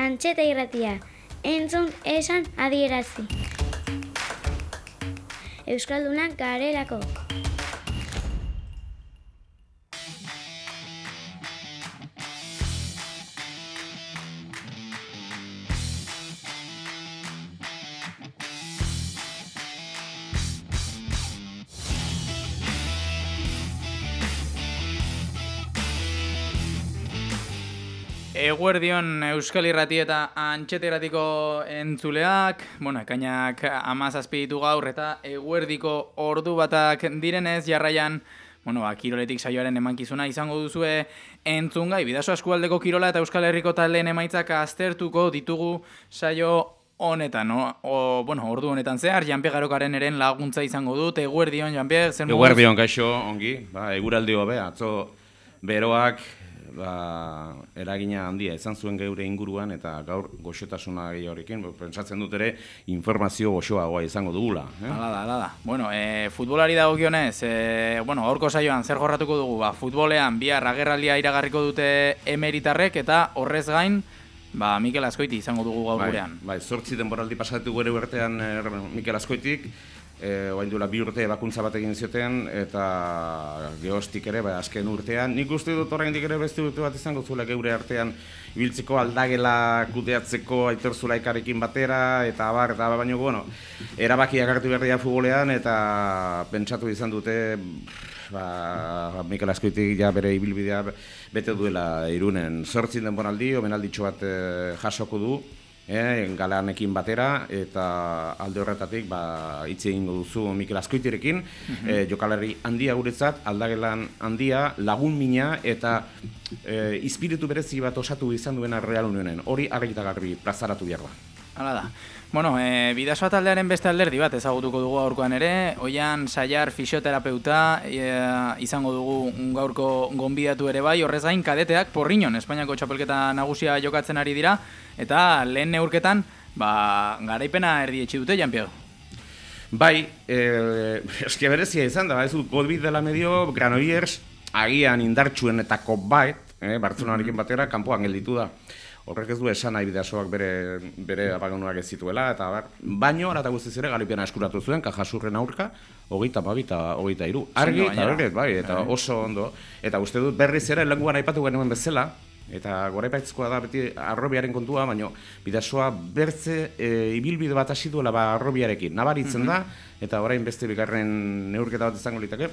Antxeta irratia, entzun esan adierazi. Euskaldunak garelako. Eguerdion Euskal Irrati eta Antxeta irratiko entzuleak, ekainak 17 ditu gaur eta eguerdiko ordu batak direnez jarraian, Kiroletik saioaren emankizuna izango duzue entzungai. Bidasoa eskualdeko Kirola eta Euskal Herriko taldeen emaitzak aztertuko ditugu saio honetan, ordu honetan zehar, Janpie Garokaren eren laguntza izango dut. Eguerdion, Janpie, zer moduz? Eguerdion, kaixo, ongi, eguraldi hobe, atzo beroak eragina handia izan zuen geure inguruan eta gaur goxotasuna gehiagorekin, pentsatzen dut ere informazio goxoagoa izango dugula. Hala da. Futbolari dagokionez, gaurko saioan zer jorratuko dugu, futbolean bihar agerraldia iragarriko dute emeritarrek eta horrez gain, Mikel Azkoiti izango dugu gaur gurean. 8 denboraldi pasatu gure urtean Mikel Azkoitik, orain duela 2 urte ebakuntza bat egin zioten eta geroztik ere azken urtean. Nik uste dut oraindik ere beste urte bat izango zuela geure artean ibiltzeko aldagela kudeatzeko Aitor Zulaikarekin batera eta baino erabakiak hartu behar dira futbolean eta pentsatu izan dute Mikel Azkoitik bere ibilbidea bete duela Irunen 8 denboraldi, omenalditxo bat jasoko du. Galanekin batera eta alde horretatik hitz egingo duzu Mikel Azkoitirekin, jokalari handia guretzat, aldagelan handia, lagun mina eta izpiritu berezi bat osatu izan duena Real Unionen. Hori argi eta garbi plazaratu behar da. Hala da. Bidasoa taldearen beste alderdi bat ezagutuko dugu gaurkoan ere, Oian Saiar fisioterapeuta izango dugu gaurko gonbidatu ere bai, horrez gain kadeteak Porriñon, Espainiako txapelketa nagusia jokatzen ari dira, eta lehen neurketan, garaipena erdietxe dute, Janpio? Bai, eski berezia izan da, ez dut Godbit dela medio, Granollers, agian indartsuenetako bat, Bartzelonarekin batera, kanpoan gelditu da. Horrek ez du esan nahi Bidasoak bere apaganuak ez zituela, eta baino, arata guztiz ere, garaipiena eskuratu zuen, Kajasurren aurka, 22-23. Argi, eta berret, eta oso ondo. Eta uste dut berriz ere, lenguan aipatu genuen bezala, eta goraipaitzkoa da beti Arrobiaren kontua, baina Bidasoa bertze ibilbide bat hasi duela Arrobiarekin. Nabaritzen da, eta orain beste bigarren neurketa bat izango liteke.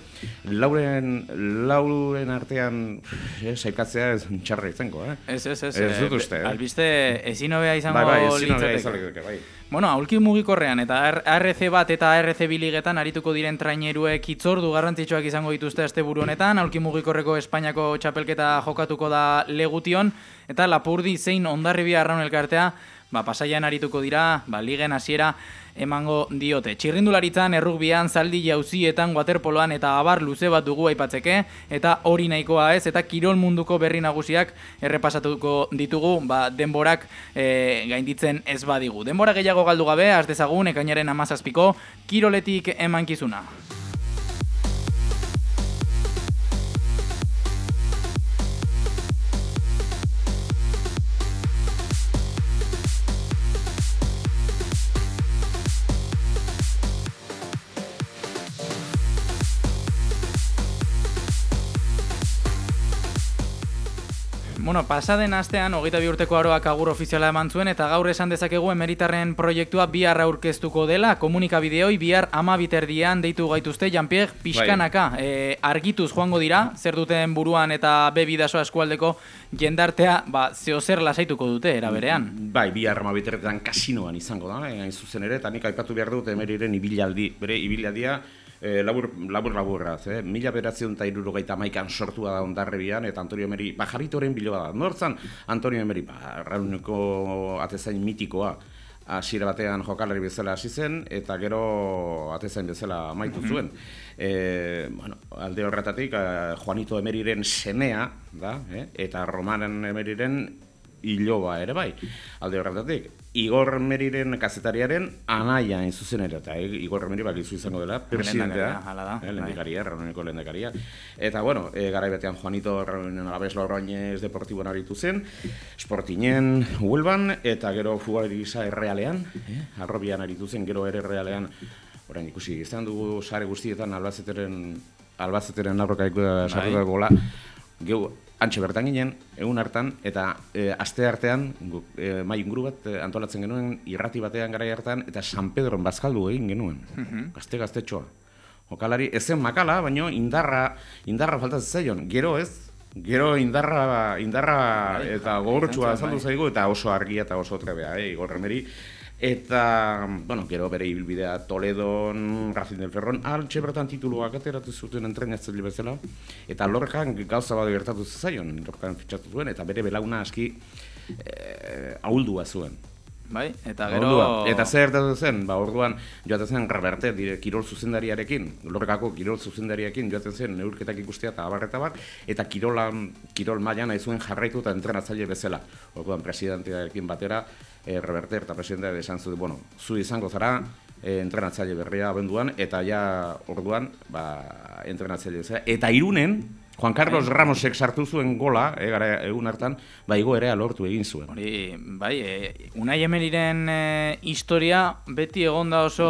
Lauren artean saikatzea ez txarra izango, Ez dut uste, albiste ezin hobea izango litzateke. Bai. Aulki mugikorrean eta ARC bat eta ARC biligetan arituko diren traineruek hitzordu garrantzitsuak izango dituzte asteburu honetan. Aulki mugikorreko Espainiako txapelketa jokatuko da Legution eta Lapurdi zein Hondarribia Arraun elkartea Pasaian arituko dira, ligen hasiera emango diote. Txirrindularitzan, errugbian, zaldi jauzietan, waterpoloan eta abar luze bat dugu aipatzeke, eta hori nahikoa ez, eta kirol munduko berri nagusiak errepasatuko ditugu, denborak gainditzen ez badigu. Denbora gehiago galdu gabe, has dezagun, ekainaren 17ko, kiroletik emankizuna. Pasaden astean, 22 urteko aroak agur ofiziala eman zuen eta gaur esan dezakegu emeritarren proiektua bihar aurkeztuko dela, komunikabideoi bihar 12:00 deitu gaituzte, Janpierre, pixkanaka, argituz joango dira, zer duten buruan eta Bidasoa eskualdeko jendartea, zeozer lasaituko dute, era berean. Bai, bihar 12:00 kasinoan izango da, hain zuzen ere, eta nik aipatu behar dut emeriren bere ibilaldia, laburra, 1971an sortua da Hondarribian eta Antonio Emeri, jarritoren biloba da. Nortzan Antonio Emeri, Rauneko atezain mitikoa, hasiera batean jokalari bezala hasi zen eta gero atezain bezala amaitu zuen. Alde horretatik Juanito Emeriren semea da, eta Romanen Emeriren iloba ere bai, alde horretatik. Igor Meriren kazetariaren anaia hain zuzen ere, eta Igor Meri bakizu izango dela, presidentea, lehendakaria, Reunioneko lehendakaria. Eta, bueno, garai batean Juanito Reunion Alabes Logroñez Deportiboan aritu zen, Sportinen Huelban, eta gero fugalari gisa Errealean, Arrobian aritu zen, gero ere Errealean, orain ikusi, izan dugu sare guztietan Albazeteren aurrekaiko sartuta gola, geu antxe bertan ginen, egun hartan, eta aste artean, mai inguru bat antolatzen genuen, irrati batean garai hartan, eta San Pedron bazkaldu egin genuen, gaztetxoa. Jokalari, ezen makala, baina indarra faltatzen zaion, gero ez, gero indarra eta gogortsua azaldu zaigu, eta oso argia eta oso trebea, Igor Remeri. Eta, bueno, gero bere ibilbidea Toledon, Racing del Ferrol, altxe bertan tituluak ateratu zuten entrenatzaile bezala, eta Lorcan gauza bat gertatu zaion, Lorcan fitxatu zuen, eta bere belauna aski ahuldua zuen. Bai, eta gero... Eta zer gertatu zen, orduan joaten zen Reverte, kirol zuzendariarekin, Lorcako kirol zuzendariarekin joaten zen neurketak ikustea eta abar, eta kirol mailan nahi zuen jarraitu eta entrenatzaile bezala. Orduan presidentearekin batera, Reverte eta presidentea esan zuen, bueno, zu izango zara entrenatzaile berria abenduan, eta ja orduan entrenatzaile bezala. Eta Irunen, Juan Carlos Ramosek sartu zuen gola, egun hartan, Igo ere lortu egin zuen. Hori, bai, Unai Emeriren historia beti egonda oso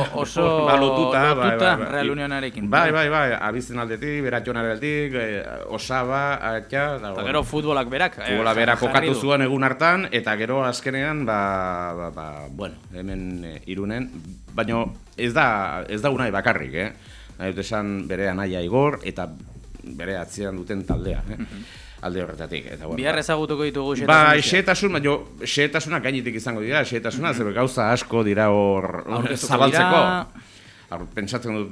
lotuta Real Unionarekin. Bai, abizen aldetik, beratxonaretik, Osaba, Atxa... Eta gero futbolak berak. Futbolak berak kokatu zuen egun hartan, eta gero azkenean, bueno, hemen Irunen, baina ez da Unai bakarrik, esan bere anaia Igor, eta bere atzean duten taldea, alde horretatik. Bihar ezagutuko ditugu xehetasun. Xehetasunak gainetik izango dira, xehetasuna, zer gauza asko dira hor zabaltzeko. Pentsatzen dut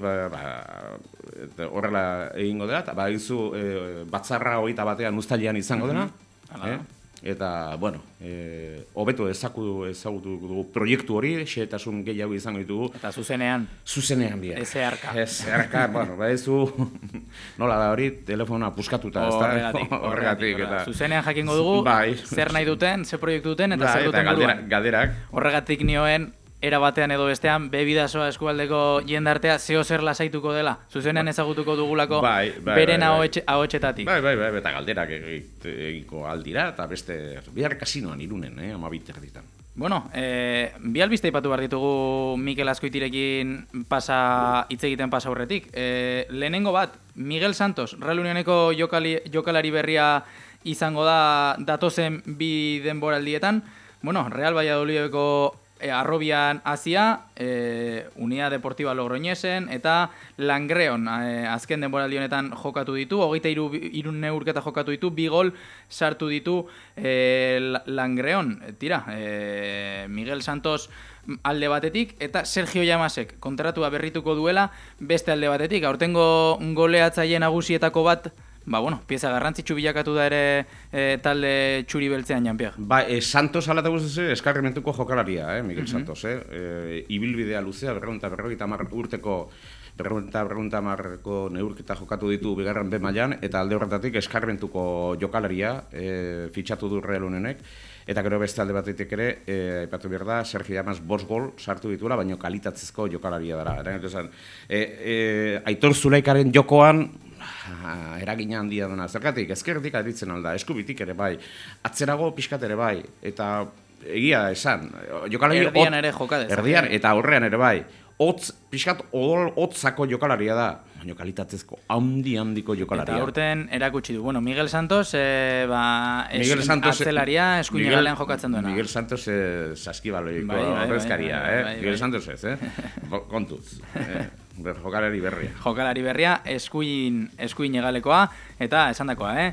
horrela egingo dela, eta batzarra 21 uztailean izango dena. Eta, bueno, hobeto ezagutu dugu proiektu hori, xehetasun gehiago izango ditugu. Eta zuzenean. Zuzenean dira. Ez bueno, nola da hori, telefonoa puskatuta, ez da? Horregatik. Zuzenean jakingo dugu, zer nahi duten, zer proiektu duten, eta zer duten buruan. Galderak. Horregatik nioen, era batean edo bestean, Bebidasoa eskualdeko jendartea zeo zer lasaituko dela. Zuzenean ezagutuko dugulako beren ahotsetatik. Bai, eta galderak egiko aldira, eta beste bihar kasinoan Irunen, 12 erditan. Bueno, bi albiste aipatu behar ditugu Mikel Azkoitirekin hitz egiten pasa aurretik. Lehenengo bat, Miguel Santos, Real Unioneko jokalari berria izango da datozen bi denboraldietan. Bueno, Real Valladolideko Arrobian Asia, Unidad Deportiva Logroñesen eta Langreon azken denboraldi honetan jokatu ditu, 23 neurketa jokatu ditu, 2 gol sartu ditu Langreon. Tira, Miguel Santos alde batetik eta Sergio Llamasek kontratua berrituko duela beste alde batetik. Aurtengo goleatzaile nagusietako bat, pieza garrantzitsu bilakatu da ere talde txuri beltzean, Jean-Pierre. Santos alata guztiz eskarrimentuko jokalaria, Miguel Santos. Ibilbidea luzea, 250 urteko 250 neurketa jokatu ditu bigarren B mailan, eta alde horretatik eskarrimentuko jokalaria fitxatu du Real Unionek, eta gero beste alde batetik ere, aipatu behar da, Sergio Llamas 5 gol sartu dituela, baina kalitatzezko jokalaria dara. Aitor Zulaikaren jokoan, eragina handia dena. Zergatik, ezkerretik aditzen alda, eskubitik ere bai, atzerago pixkat ere bai, eta egia esan, jokalari erdian ere jokadez. Erdian, eta aurrean ere bai, pixkat hotzako jokalaria da, baina kalitatzezko handiko jokalaria. Eta urten erakutsi du. Bueno, Miguel Santos, atzelaria, eskuin egalean jokatzen duena. Miguel Santos saskibaloiko ordezkaria, Miguel Santos ez, kontuz. Jokalari berria. Jokalari berria, eskuin egalekoa, eta esandakoa,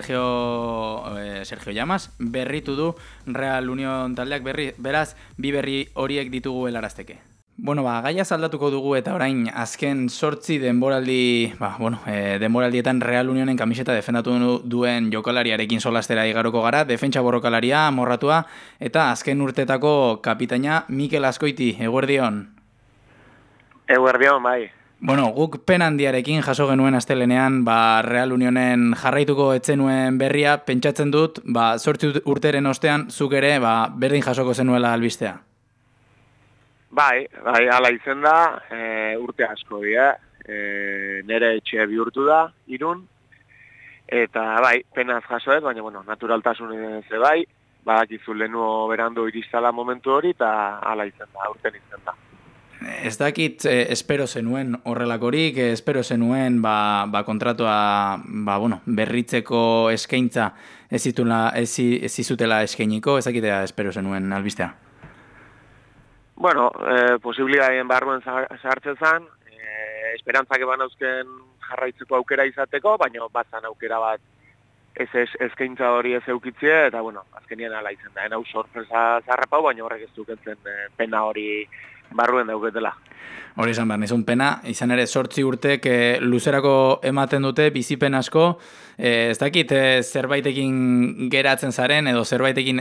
Sergio Llamas berritu du Real Unión taldeak beraz, bi berri horiek ditugu helarazteke. Bueno, gaia aldatuko dugu eta orain azken 8 denboraldietan Real Unionen kamiseta defendatu duen jokalariarekin solastera igaroko gara, defentsa borrokalaria, amorratua, eta azken urtetako kapitaina Mikel Azkoiti, eguerdion. Eguerdion, bai. Bueno, guk pen handiarekin jaso genuen astelenean, Real Unionen jarraituko etzenuen berria, pentsatzen dut, 8 urteren ostean, zuk ere, berdin jasoko zenuela albistea. Bai, hala izen da, urte asko dira, nire etxe bihurtu da, Irun, eta bai, penaz jasoet, baina bueno, naturaltasun bai, badakizu lehenuo berandu iristala momentu hori, eta hala izen da, urten izen da. Ez dakit, espero zenuen horrelakorik, espero zenuen kontratua berritzeko eskaintza ez izutela eskainiko, ez dakitea espero zenuen albistea. Bueno, posibilitateen barruen sartzen zen, esperantzak eban eusken jarraitzeko aukera izateko, baina batzan aukera bat ez eskaintza hori ez eukitzie, eta bueno, azkenien ala izen da, hau sorpresa zarrapau, baina horrek ez duketzen pena hori barruen dauketela. Hori esan behar, nizun pena, izan ere 8 urtek luzerako ematen dute, bizipen asko, ez dakit zerbaitekin geratzen zaren, edo zerbaitekin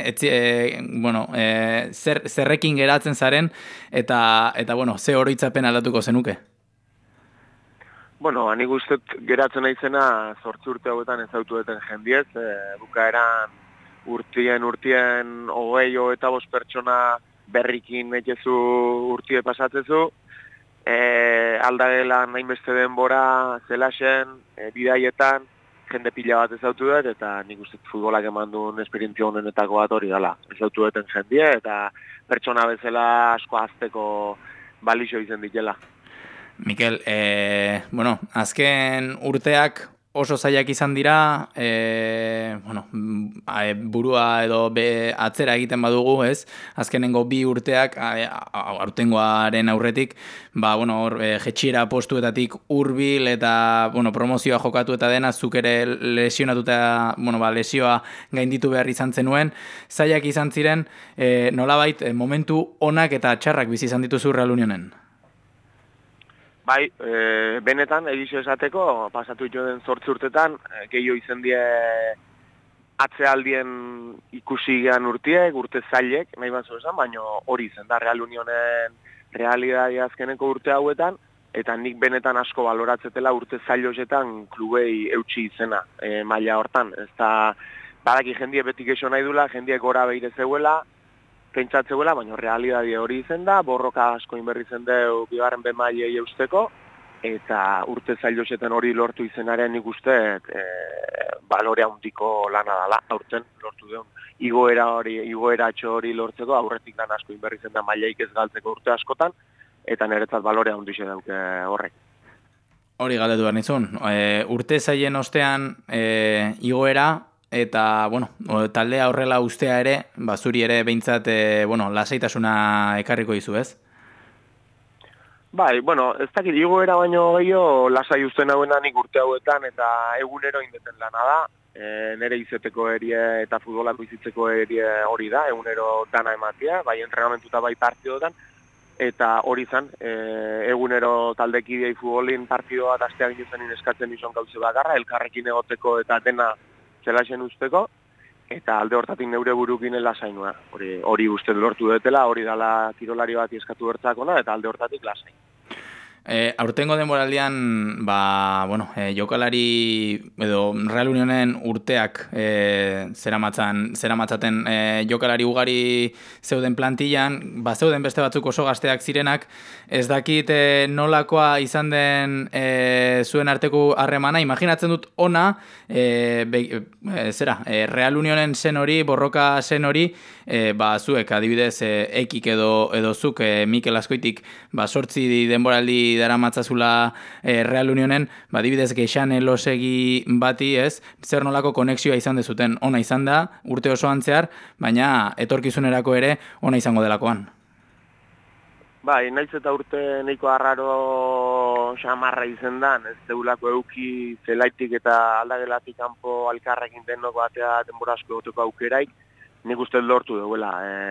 zerrekin geratzen zaren, eta ze oroitzapen aldatuko zenuke? Bueno, nik uste geratzen naizena 8 urte hauetan ez autueten jendiez, bukaeran urtien 25 pertsona berrikin ekezu urtie pasatzezu, aldagela nahinbeste denbora zelasen, bidaietan, jende pila bat ezautu dut, eta nik uste futbolak eman duen esperientzia honenetako bat hori dela. Ezautu duten jendie, eta pertsona bezala asko azteko balixo izen ditela. Mikel, azken urteak oso zailak izan dira, burua edo atzera egiten badugu, ez? Azkenengo 2 urteak, aurtengoaren aurretik, jetxiera postuetatik hurbil eta, promozioa jokatu eta dena, zuk ere lesionatuta, lesioa gainditu behar izan zenuen, zailak izan ziren, nolabait, momentu onak eta txarrak bizi izan dituzu Real Unionen? Bai, benetan, egizio esateko, pasatu joden 8 urtetan, gehiago izen die atzealdien ikusi gehan urtiek, urte zailek, nahi bat esan, baina hori izen da Real Unionen realidade azkeneko urte hauetan, eta nik benetan asko baloratzetela urte zailosetan klubei eutxi izena maila hortan. Ez da, badaki jendie beti gexo nahi dula, jendie gora behire zeuela, pentsatzeula, baina realidade hori izen da, borroka asko inberri zen deu bigarren bemailei eusteko, eta urte zailosetan hori lortu izenaren nik uste balore handiko lana dela, aurten lortu deun. Igoeratxo hori lortzeko, aurretik lan asko inberri zen da mailaik ez galtzeko urte askotan, eta niretzat balore handixe dauke horrek. Hori galdetu behar nizun, urte zailen ostean igoera, eta, taldea horrela ustea ere, zuri ere behintzat, lasaitasuna ekarriko dizu, ez? Bai, ez dakit igoera baino gehiago lasai usten hauena nik urte hauetan eta egunero indeten lana da. Nere izeteko erie eta futbolak bizitzeko erie hori da, egunero dana ematia, bai entrenamentuta bai partidotan, eta hori zan, egunero taldekidei futbolin partidoa eta astea ginezen eskatzen izan gauze bakarra, elkarrekin egoteko eta dena zelasen usteko, eta alde hortatik neure burukin lasainua. Hori uste lortu dutela, hori dala kirolari bat eskatu bertzakona, eta alde hortatik lasain. Aurtengo denboraldian, jokalari edo Real Unionen urteak zeramatzaten jokalari ugari zeuden plantillan, zeuden beste batzuk oso gazteak zirenak, ez dakit nolakoa izan den zuen arteko harremana, imaginatzen dut ona, Real Unionen zen hori, borroka zen hori, zuek adibidez ekik edo zuk Mikel Azkoitik 8 denboraldi dara matzazula Real Unionen, adibidez geixan elosegi bati, ez, zer nolako konexioa izan dezuten, ona izan da, urte osoan zehar, baina etorkizunerako ere ona izango delakoan. Bai, naiz eta urte nahiko arraro xamarra izen dan, ez deulako euki zelaitik eta aldagelatik kanpo alkarrekin denok batea denbora asko egoteko aukeraik, nik uste lortu duela,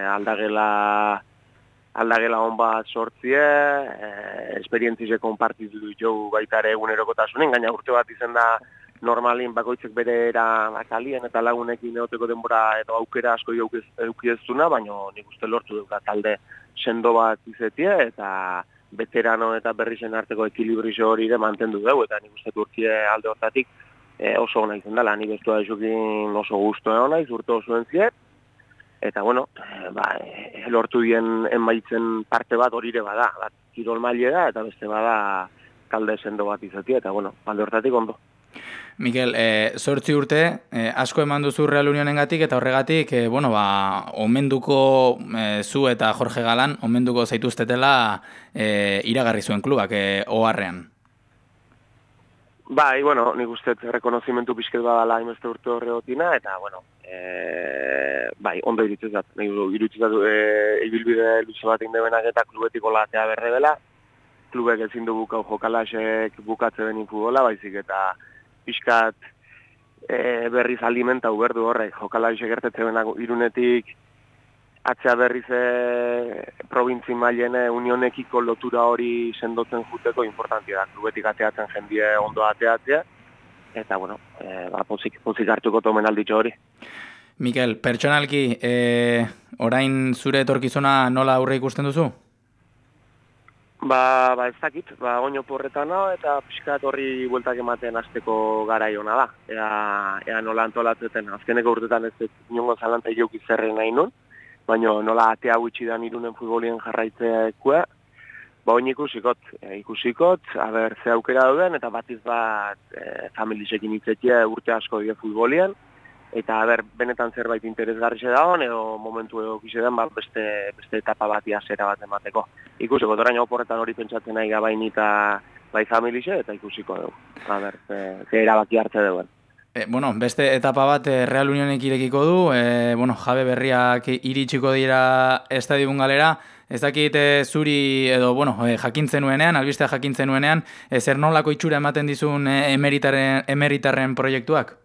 aldagela hon bat sortzie, esperientzize konpartitu jo baita ere egunerokotasunen, gaina urte bat izen da normalin bakoitzek bere kalien eta lagunekin egoteko denbora edo aukera asko euki ez duna, baina nik uste lortu duela talde sendo bat izetie eta veterano eta berrizen arteko ekilibrio hori ere mantendu dugu, eta nik uste Turkia alde hortatik oso ona izan dela, ni bestua esukin oso gustu egon naiz, urte oso entziet, eta bueno, lortu dien emaitzen parte bat hori ere bada, bat kirol maile da, eta beste bada talde sendo bat izatea, eta bueno, alde hortatik ondo. Mikel, 8 urte, asko eman duzu Real Unionengatik eta horregatik, omenduko zu eta Jorge Galan, omenduko zaituztetela iragarri zuen klubak, oharrean. Bai, bueno, nik uste rekonozimentu pixket badala hainbeste urte horregotina, eta, bueno, bai, ondo iritzezat. Iritzezat ibilbide luze bat indebenak eta klubetiko latea berre dela, klubek ezin du bukau jokalasek bukatze benin futbola, baizik eta pixkat berriz alimentau berdu horrek, jokalasek gertetze benak Irunetik, atzea berriz probintzi mailene unionekiko lotura hori sendotzen juteko importantia da. Klubetik ateatzen jendie ondo ateatzea, eta, bueno, pozik hartuko tomen alditxo hori. Mikel, pertsonalki, orain zure etorkizuna nola aurre ikusten duzu? Ba ez dakit, oino porretan hau, eta pixkat horri bueltak ematen hasteko garai ona da. Ea nola antolatzeten, azkeneko urtetan ez inongo zalanta jauki zerren nahi nun, baina nola atea gutxi dan Irunen futbolien jarraitzekoa, oin ikusikot, aber ze aukera duden, eta batiz bat familisekin hitzetia urte asko die futbolien, eta benetan zerbait interesgarrixe dagoen, edo momentu edo kisedan beste etapa bat zera bat emateko. Ikusiko, orain oporretan hori pentsatzen nahi gabain eta bai familixe, eta ikusiko dugu. Ze erabaki hartze duen. Bueno, beste etapa bat Real Unionek irekiko du, jabe berriak iritsiko dira estadion galera, ez dakit zuri edo, jakintzen nuenean, albistea jakintzen nuenean, zer nolako itxura ematen dizun emeritarren proiektuak?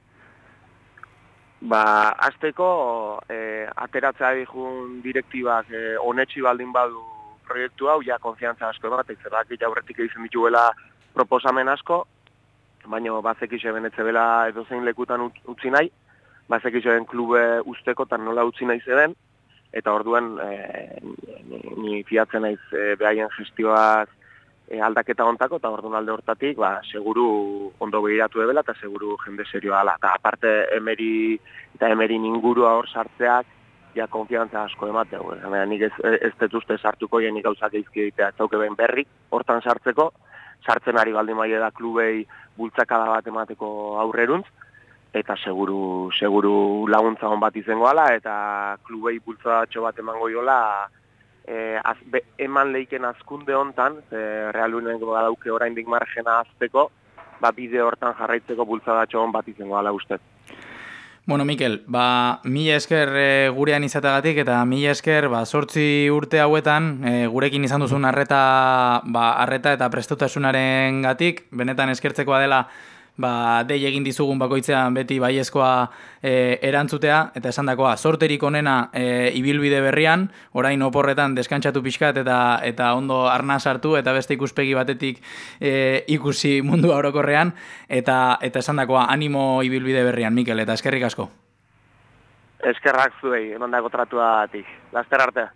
Azteko, ateratzea dihun direktibak onetxi baldin badu proiektu hau, ja konfiantza asko ematek, zerbait aurretik egiten dituela proposamen asko, baina bazekixe benetze bela edozein lekutan utzi nahi, bazekixe den klube usteko nola utzi nahi zeden, eta orduan ni fiatzen naiz behaien gestioaz aldaketa ontako, eta orduan alde hortatik, seguru ondo behiratu ebela, eta seguru jende serioa ala. Eta aparte emerin ingurua hor sartzeak, ja konfiantza asko emateu. Nik ez detuzte sartuko jenik gauzak eizkiditea, zauke ben berrik, hortan sartzeko, sartzen ari baldin maile da klubei bultzakada bat emateko aurreruntz, eta seguru laguntza hon bat izango ala, eta klubei bultzatxo bat emango jola, eman leiken azkunde hontan, Real Unionek badauke oraindik margena azteko, bide hortan jarraitzeko bultzadatxo hon bat izango ala ustez. Bueno, Mikel, mila esker gurean izategatik eta mila esker 8 urte hauetan gurekin izan duzun arreta eta prestutasunaren gatik, benetan eskertzekoa dela dei egin dizugun bakoitzean beti baiezkoa erantzutea, eta esandakoa, sorterik onena ibilbide berrian, orain oporretan deskantsatu pixkat eta ondo arna sartu, eta beste ikuspegi batetik ikusi mundu orokorrean, eta esandakoa, animo ibilbide berrian, Mikel, eta eskerrik asko. Eskerrak zuei, emandako tratuatik. Laster arte.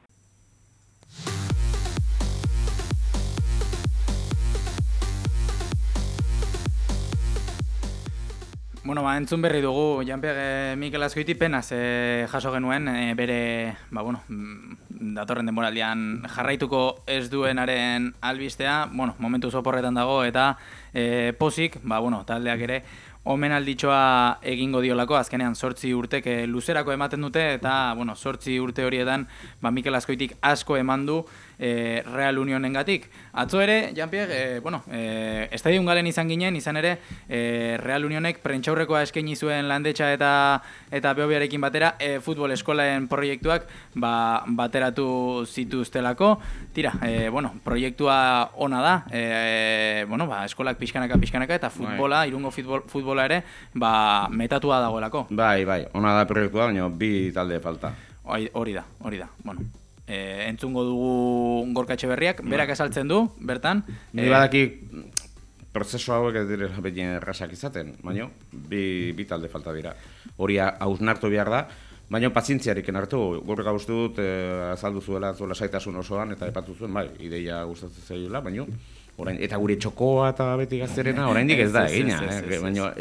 Bueno, entzun berri dugu, Janpeg Mikel Azkoiti penaz jaso genuen, bere, datorren denboraldian jarraituko ez duenaren albistea, momentu oporretan dago, eta pozik, taldeak ere, omenalditxoa egingo diolako, azkenean 8 urtek luzerako ematen dute, eta 8 urte horietan Mikel Azkoitik asko eman du Real Unionengatik. Atzo ere, Janpeg, estadion galen izan ere, Real Unionek prentxaurrekoa eskaini zuen Landetxa eta Behobiarekin batera, futbol eskolaen proiektuak bateratu zituztelako. Tira, proiektua ona da, eskolak pixkanaka eta futbola, Irungo futbola ere, metatua dagoelako. Bai, ona da proiektua, baina bi talde falta. Hori da. Entzungo dugu Gorka Etxeberriak, berak esaltzen du, bertan. Ni badaki prozesu hauek ez direla beti errazak izaten, baina bi talde falta dira. Hori hausnartu behar da, Baina pazientziarekin hartu, gorka uste dut azaldu zuela lasaitasun osoan, eta epatu zuen, bai, ideia gustatzen zaiola, baina orain, eta gure txokoa eta beti gazterena, oraindik ez da egina. Baina,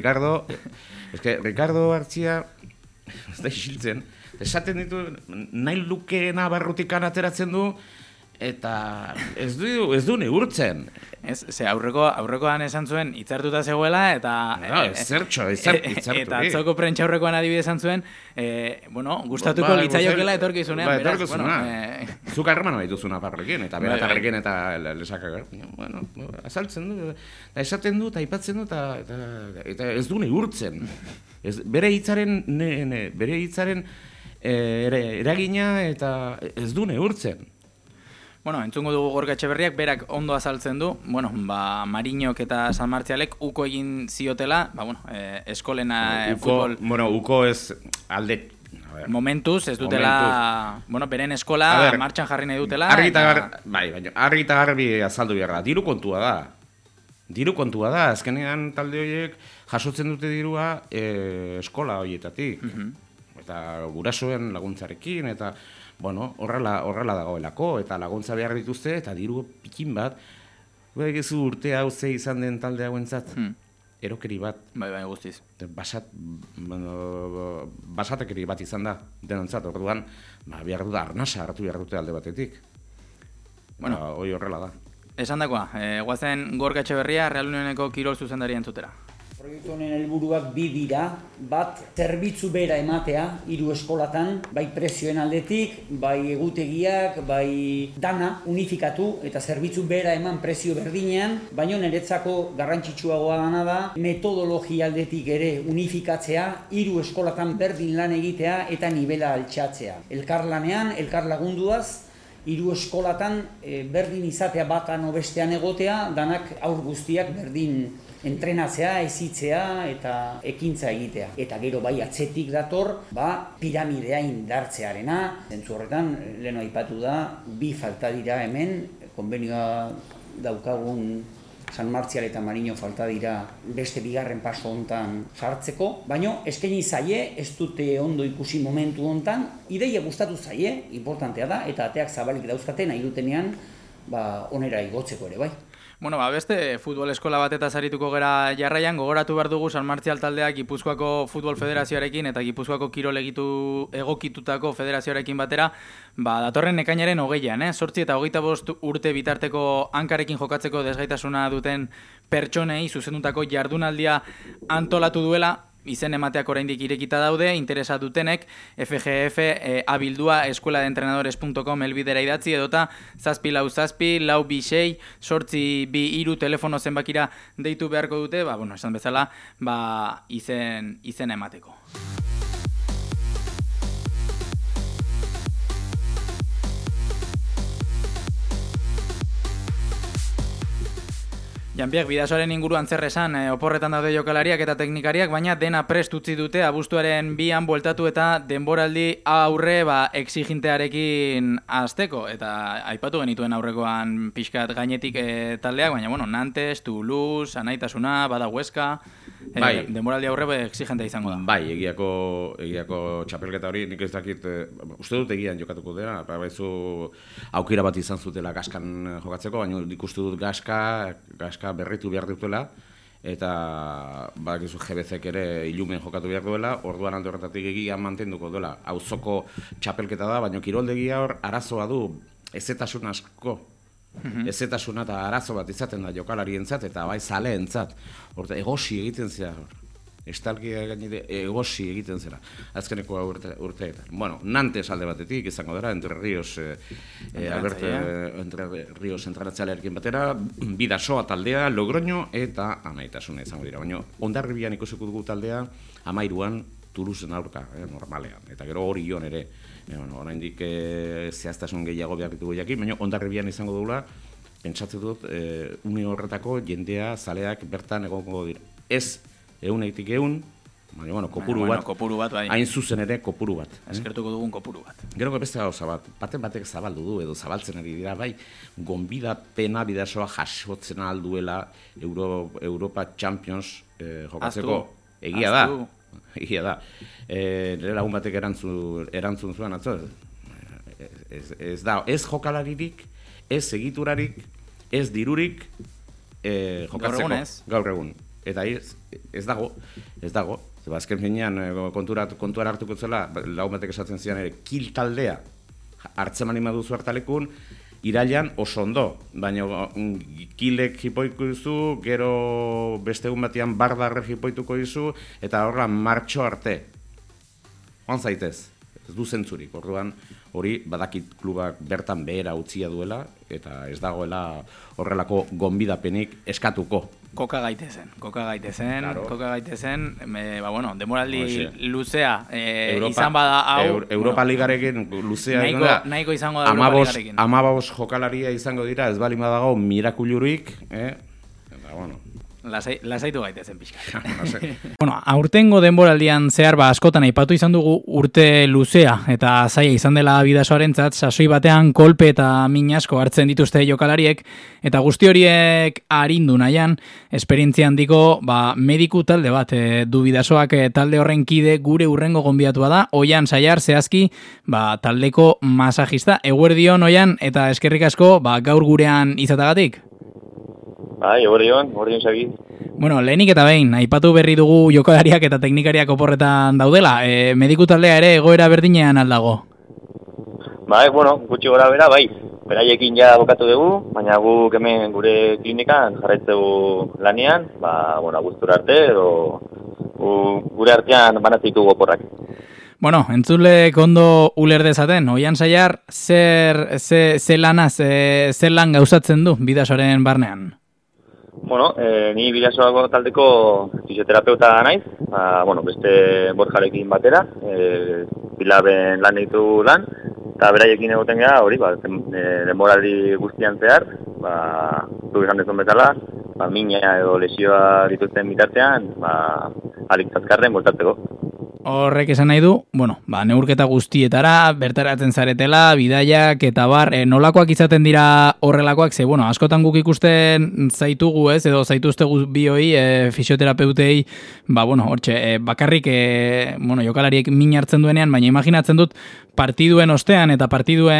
Ricardo Artzia, ez da isiltzen, esaten ditu, nahi lukeena barrutikan ateratzen du, eta ez du neurtzen. Ze aurrekoan esan zuen hitzartuta zegoela, eta... Zertxo. Eta atzoko prentsa aurrekoan adibidez esan zuen, gustatuko litzaiokela etorkizunean, beraz. Zuk harreman nahi duzuna parrekin, eta beratarrekin eta lesakak. Bueno, azaltzen du, esaten du, eta aipatzen du, eta ez du neurtzen. Bere hitzaren eragina eta ez du neurtzen. Bueno, entzungo dugu Gorka Etxeberriak, berak ondo azaltzen du, Mariñok eta San Martzialek uko egin ziotela, eskolena futbol... Uko ez alde... Momentuz, ez dutela, beren eskola martxan jarri nahi dutela... Argi eta garbi azaldu behar da, diru kontua da, azkenean talde horiek jasotzen dute dirua eskola horietatik. Eta gurasoen laguntzarekin, eta... horrela dagoelako, eta laguntza behar dituzte, eta diru pikin bat, egizu urte hau ze izan den talde hauentzat, erokeri bat. Bai, guztiz. Basatekeri bat izan da, denontzat, orduan, behar dut arnasa hartu behar dute alde batetik. Hoi horrela da. Esan dakoa, guazen Gorka Etxeberria, Real Unioneko kirol zuzendari entzutera. Proiektu honen helburuak bi dira, bat zerbitzu bera ematea 3 eskolatan, bai prezioen aldetik, bai egutegiak, bai dana unifikatu eta zerbitzu bera eman prezio berdinean, baina niretzako garrantzitsuagoa dana da metodologia aldetik ere unifikatzea, 3 eskolatan berdin lan egitea eta nivela altxatzea. Elkarlanean, elkarlagunduaz, 3 eskolatan berdin izatea batan bestean egotea, danak aur guztiak berdin entrenatzea, ezitzea eta ekintza egitea. Eta gero bai atzetik dator, piramidea indartzearena. Zentzu horretan, lehen aipatu da, 2 falta dira hemen, konbenioa daukagun San Martzial eta Mariño falta dira beste bigarren paso hontan sartzeko, baina eskaini zaie, ez dute ondo ikusi momentu hontan, ideia gustatu zaie, importantea da, eta ateak zabalik dauzkate nahi dutenean, onera igotzeko ere bai. Beste futbol eskola batetaz arituko gera jarraian, gogoratu behar dugu San Martzial taldeak Gipuzkoako Futbol Federazioarekin eta Gipuzkoako kirol egokitutako federazioarekin batera, datorren ekainaren 20an, 8 eta 25 urte bitarteko hankarekin jokatzeko desgaitasuna duten pertsonei zuzendutako jardunaldia antolatu duela, izen emateak oraindik irekita daude, interesa dutenek FGF abildua escueladeentrenadores.com elbidera idatzi edota 744-426-823 telefono zenbakira deitu beharko dute, esan bezala, izen emateko. Janbiek, bidasoaren inguruan zer esan, oporretan daude jokalariak eta teknikariak, baina dena prest utzi dute abuztuaren 2an bueltatu eta denboraldi aurre exigentearekin hasteko. Eta aipatu genituen aurrekoan pixkat gainetik taldeak, baina Nantes, Toulouse, Anaitasuna, bada Huesca, denboraldi aurre exigentea izango da. Bai, egiako txapelketa hori, nik ez dakit, uste dut egian jokatuko dira, baizu aukera bat izan zutela gaskan jokatzeko, baina nik uste dut gaska berritu behar dutela, eta badakizu GBC-ek ere ilumen jokatu behar duela, orduan alde horretatik egia mantenduko duela. Auzoko txapelketa da, baina kiroldegia hor arazoa du ezetasun asko. Ezetasuna eta arazo bat izaten da jokalarientzat eta bai zaleentzat. Horta egosi egiten zera hor. Estalkia gainide egosi egiten zera. Azkeneko urteetan. Nantes alde batetik izango dara, Entre Ríos entrenatzailea batera, Bidasoa taldea, Logroño eta Anaitasuna izango dira. Baina Hondarribian ikusiko dugu taldea 13an Toulouseen aurka, normalean. Eta gero Orion ere. Oraindik zehaztasun gehiago behar ditugu jakin, baina Hondarribian izango dugula, pentsatzen dut, une horretako jendea zaleak bertan egongo dira. Ez 100-100, baina kopuru bat, bai. Hain zuzen ere kopuru bat. Eskertuko dugun kopuru bat. Gero beste gauza bat, batek zabaldu du edo zabaltzen ari dira, bai, gonbidapena Bidasoa jasotzen alduela Europa Champions jokatzeko. Egia da. egia da. Nire lagun batek erantzun zuen atzo, ez jokalaririk, ez egiturarik, ez dirurik jokatzeko. Gaur egun. Eta ez dago. Zeba, azken finean, kontuara hartuko zela, lagun batek esatzen zian ere, kil taldea hartzen mani maduzu hartalekun, irailan oso ondo, baina kilek hipoiko dizu, gero beste egun batean bardarre hipoituko dizu, eta horra martxo arte. Joan zaitez, ez du zentzurik, orduan hori badakit klubak bertan behera utzia duela, eta ez dagoela horrelako gonbidapenik eskatuko. Koka gaitezen, demoraldi luzea izan bada hau... Europa Ligarekin luzea nahiko izango da Europa Ligarekin. 15 jokalaria izango dira, ez bali badago mirakulurik, eta bueno... Lasaitu gaitezen pixka. Aurtengo denboraldian zehar askotan aipatu izan dugu urte luzea eta zaila izan dela bidasoarentzat, sasoi batean kolpe eta min asko hartzen dituzte jokalariek, eta guzti horiek arindu nahian, esperientzia handiko mediku talde bat du bidasoak, talde horren kide gure urrengo gonbidatua da, Oian Saiar zehazki taldeko masajista. Eguerdion, Oian, eta eskerrik asko gaur gurean izatagatik. Eguerdion segi. Lehenik eta behin, aipatu berri dugu jokalariak eta teknikariak oporretan daudela. Mediku taldea ere egoera berdinean aldago? Gutxi gora bera, beraiekin ja bokatu dugu, baina guk hemen gure klinikan jarraitzegu lanean, guztura arte, edo gure artean banatzeitu oporrak. Entzulek ondo uler dezaten, Oian Saiar, zer lan gauzatzen du bidasoaren barnean? Ni bidasoako taldeko fisioterapeuta naiz, beste Borjarekin batera, bilaben lan ditu lan, eta beraiekin egoten gara, hori, denboraldi guztian zehar, du izan dezun bezala, mina edo lesioa dituzten bitartean, alik zazkarren voltatzeko. Horrek esan nahi du, neurketa guztietara, bertaratzen zaretela, bidaiak eta nolakoak izaten dira horrelakoak, askotan guk ikusten zaitugu edo zaituztegu bioi, fisioterapeutei, bakarrik, jokalariek min hartzen duenean, baina imaginatzen dut, partiduen ostean eta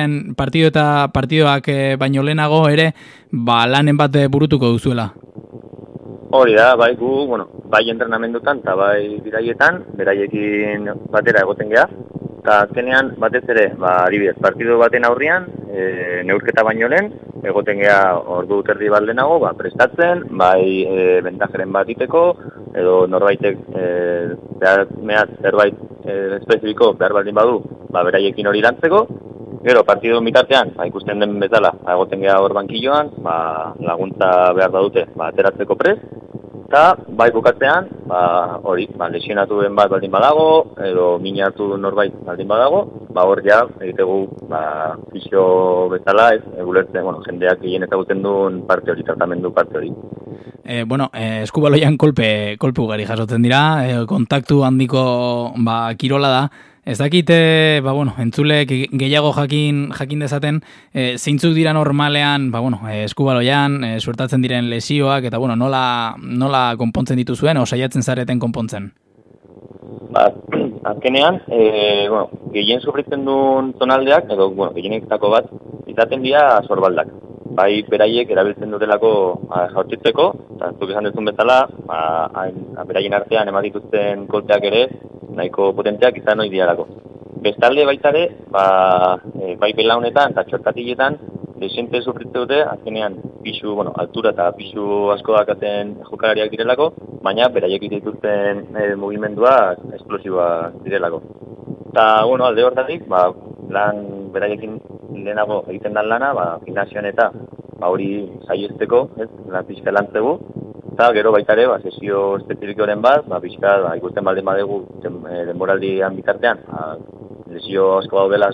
partidoak baino lehenago ere, lanen bat burutuko duzuela. Hori da, bai entrenamendutan eta bai biraietan, beraiekin batera egoten geha. Eta azkenean, batez ere, adibidez, partidu baten aurrian, neurketa baino lehen, egoten geha ordu terdi bat lehenago, prestatzen, bentajeren bat iteko, edo norbaitek zerbait espezifiko behar baldin badu, beraiekin hori lantzeko. Gero, partidu bitartean, ikusten den bezala, egoten geha hor bankilloan, laguntza behar badute, ateratzeko prest. Eta, bukatzean, lesionatu den bat baldin badago, edo mina hartu duen norbait baldin badago, hor ja, egitegu, fisio bezala, gulertzen, jendeak gehien ezagutzen duen parte hori, tratamendu parte hori. Eskubaloian kolpe ugari jasotzen dira, kontaktu handiko kirola da. Ez dakite, entzulek gehiago jakin dezaten, zeintzuk dira normalean, eskubaloian, suertatzen diren lesioak, eta nola konpontzen dituzuen, o saiatzen zareten konpontzen? Azkenean, gehien sufritzen duen zonaldeak, edo gehienetako bat, izaten dira sorbaldak. Beraiek erabiltzen dutelako jaurtitzeko, eta zuk esan duzun bezala, beraien artean eman dituzten kolteak ere, nahiko potenteak izan hori diarako. Bestalde baitare, belaunetan eta txorkatiletan, desente sufritzen dute, azkenean pisu, altura eta pisu asko dakaten jokalariak direlako, baina beraiek dituzten mugimendua esplosiboa direlako. Eta, alde hortatik, lan beraiekin lehenago egiten dan lana, gimnasioan eta hori saiesteko, lan pixka lantzegu, eta gero baitare, sesio espezifikoren bat, pixka ikusten baldin badegu denboraldian bitartean, lesio asko daudela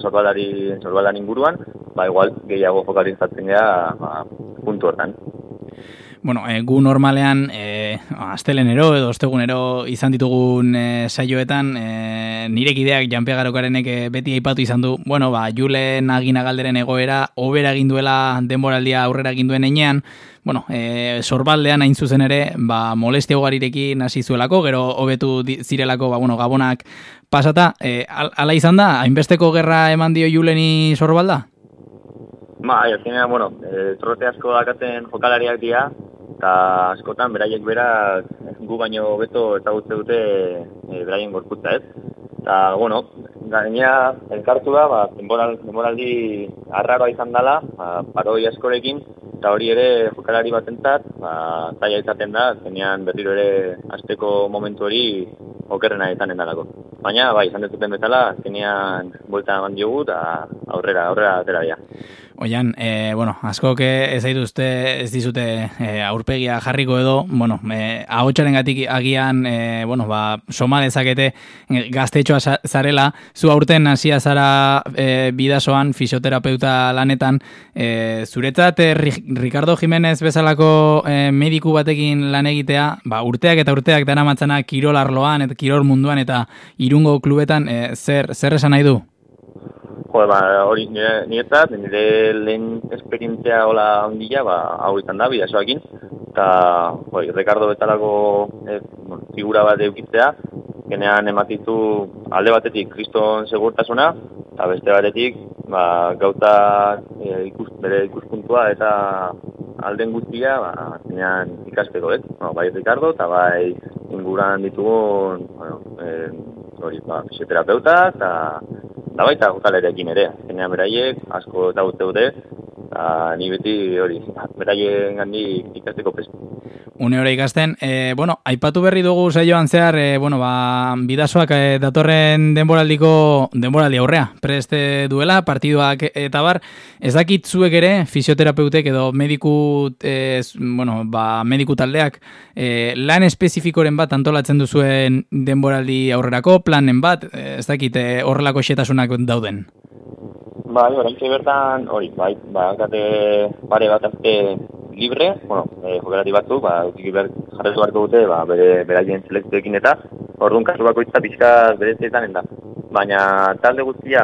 sorbaldan inguruan, igual gehiago fokalizatzen gara puntu hortan. Bueno, gu normalean astelenero edo ostegunero izan ditugun saioetan nire kideak Janpe Garokarenek beti aipatu izan du, bueno, Julen Aginagalderen egoera hobera egin duela denboraldia aurrera egin duen heinean, bueno, sorbaldean hain zuzen ere, molestia ugarirekin hasi zuelako, gero hobetu zirelako, gabonak pasata, ala izan da, hainbesteko gerra eman dio Juleni sorbalda? Azkenean, trote asko dakaten jokalariak dira, eta askotan beraiek berak gu baino hobeto ezagutze dute beraien gorputza, ez? Eta, gainera elkartu da, denboraldi arraroa izan dela, paroi askorekin, eta hori ere jokalari batentzat, zaila izaten da, zenean berriro ere hasteko momentu hori okerrena izanen dalako. Baina, izan dezuten bezala, zenean buelta eman diogu, eta aurrera atera dira. Oian, askok ez dizute aurpegia jarriko edo, ahotsaren gatik agian, soma dezakete gaztetxoa zarela, zu aurten hasia zara bidasoan, fisioterapeuta lanetan, zuretzat Ricardo Jimenez bezalako mediku batekin lan egitea, urteak eta urteak daramatzana kirol arloan eta kirol munduan eta Irungo klubetan, zer esan nahi du? Hori niretzat, nire lehen esperientzia hola handia, hau izan da, bidasoakin, eta Ricardo bezalako figura bat eukitzea, genean ematizu alde batetik kriston segurtasuna, eta beste batetik gauza bere ikuspuntua eta alden guztia genean ikasteko, bai Ricardo eta bai inguran ditugun fisioterapeuta eta baita jokalerekin ere, zenean beraiek asko ezagutzen dute, eta ni beti hori, beraien gandik ikasteko prestu. Une hori ikasten, aipatu berri dugu saioan zehar, bidasoak datorren denboraldi aurrea, preste duela, partiduak eta bar, ez dakit zuek ere, fisioterapeutek edo mediku taldeak, lan espezifikoren bat antolatzen duzuen denboraldi aurrerako, planen bat, ez dakit horrelako xetasunak dauden? Oraintxe bertan, kate pare bat azte libre, jokalari batzu, jarretu beharko dute, beraien selekzioekin eta, orduan kasu bakoitza pixka berezetan da. Baina talde guztia,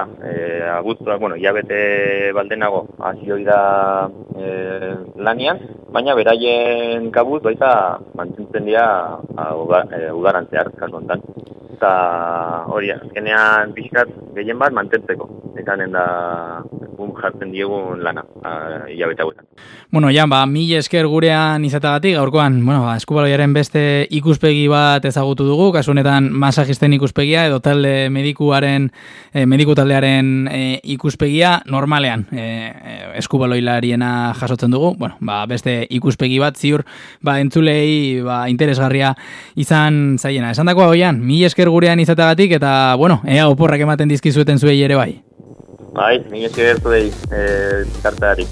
hilabete baldenago hasi hori da lanian, baina beraien kabuz baita mantentzen dira udarantzear kasu honetan. Eta hori, azkenean pixkat gehien bat mantentzeko, ekanen da jartzen diegun lana, hilabete hauetan. Mil esker gurean izatagatik, gaurkoan, eskubaloiaren beste ikuspegi bat ezagutu dugu, kasu honetan masajisten ikuspegia edo talde mediku taldearen ikuspegia normalean eskubaloilariena jasotzen dugu, beste ikuspegi bat ziur, entzulei interesgarria izan zaiena. Esan dakoa goian, mil esker gurean izatagatik eta, ea oporrak ematen dizkizueten zuei ere bai. Mil esker zuei kartari.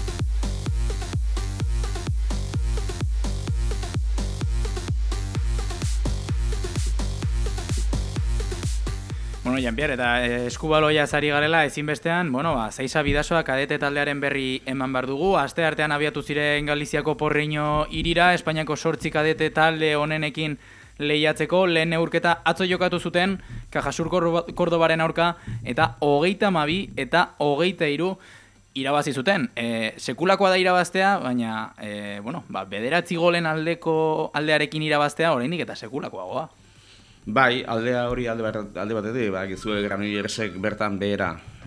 Janpier, eta eskubaloia zari garela ezinbestean, Zaiza Bidasoa kadete taldearen berri eman behar dugu. Aste artean abiatu ziren Galiziako Porreño hirira, Espainiako 8 kadete talde honenekin lehiatzeko, lehen neurketa atzo jokatu zuten, Cajasur Kordobaren aurka, eta 32 eta 23 irabazi zuten. Sekulakoa da irabaztea, baina, 9 golen aldearekin irabaztea, oraindik eta sekulakoagoa. Bai, aldea hori alde batetik, gizue Granollersek bertan behera,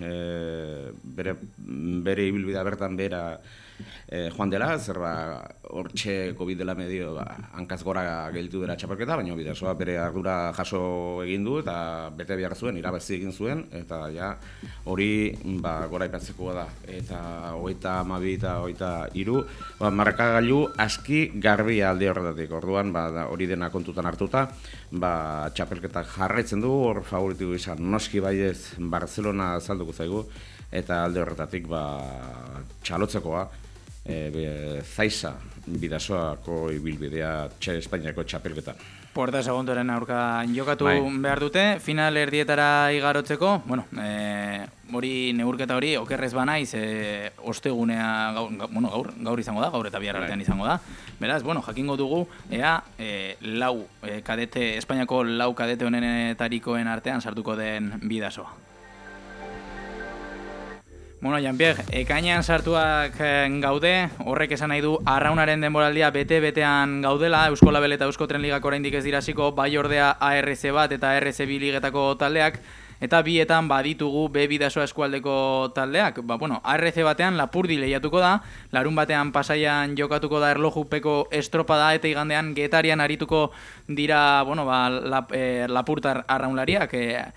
bere ibilbidea bertan behera joan dela, zer hortxe COVID dela medio hankaz gora gelditu dela txapelketa, baina Bidasoa bere ardura jaso egin du eta bete behar zuen, irabazi egin zuen, eta hori gora ipatzekoa da. Eta 32 eta 23, markagailu aski garbi alde horretatik, orduan hori dena kontutan hartuta, txapelketak jarraitzen du, hor favoritu izan noski baiez Barcelona salduko zaigu, eta alde horretatik txalotzekoa, Zaiza Bidasoako ibilbidea Espainiako txapelketan. Puerta Segundoren aurka jokatu Bai. behar dute, final erdietara igarotzeko, bueno, hori neurketa hori okerrez banaiz, ostegunea gaur izango da, gaur eta bihar artean izango da. Beraz, bueno, jakingo dugu, ea Espainiako lau kadete honenetarikoen artean sartuko den bidasoa. Bueno, Jean-Pierre, ekainean sartuak gaude, horrek esan nahi du arraunaren denboraldia bete-betean gaudela, Eusko Label eta Eusko Tren Ligak oraindik ez dira hasiko, bai ordea ARC bat eta ARC bi ligetako taldeak, eta bietan baditugu B Bidasoa eskualdeko taldeak. ARC batean Lapurdi lehiatuko da, larun batean Pasaian jokatuko da erlojupeko estropada, eta igandean Getarian arituko dira Lapurtar arraunlariak,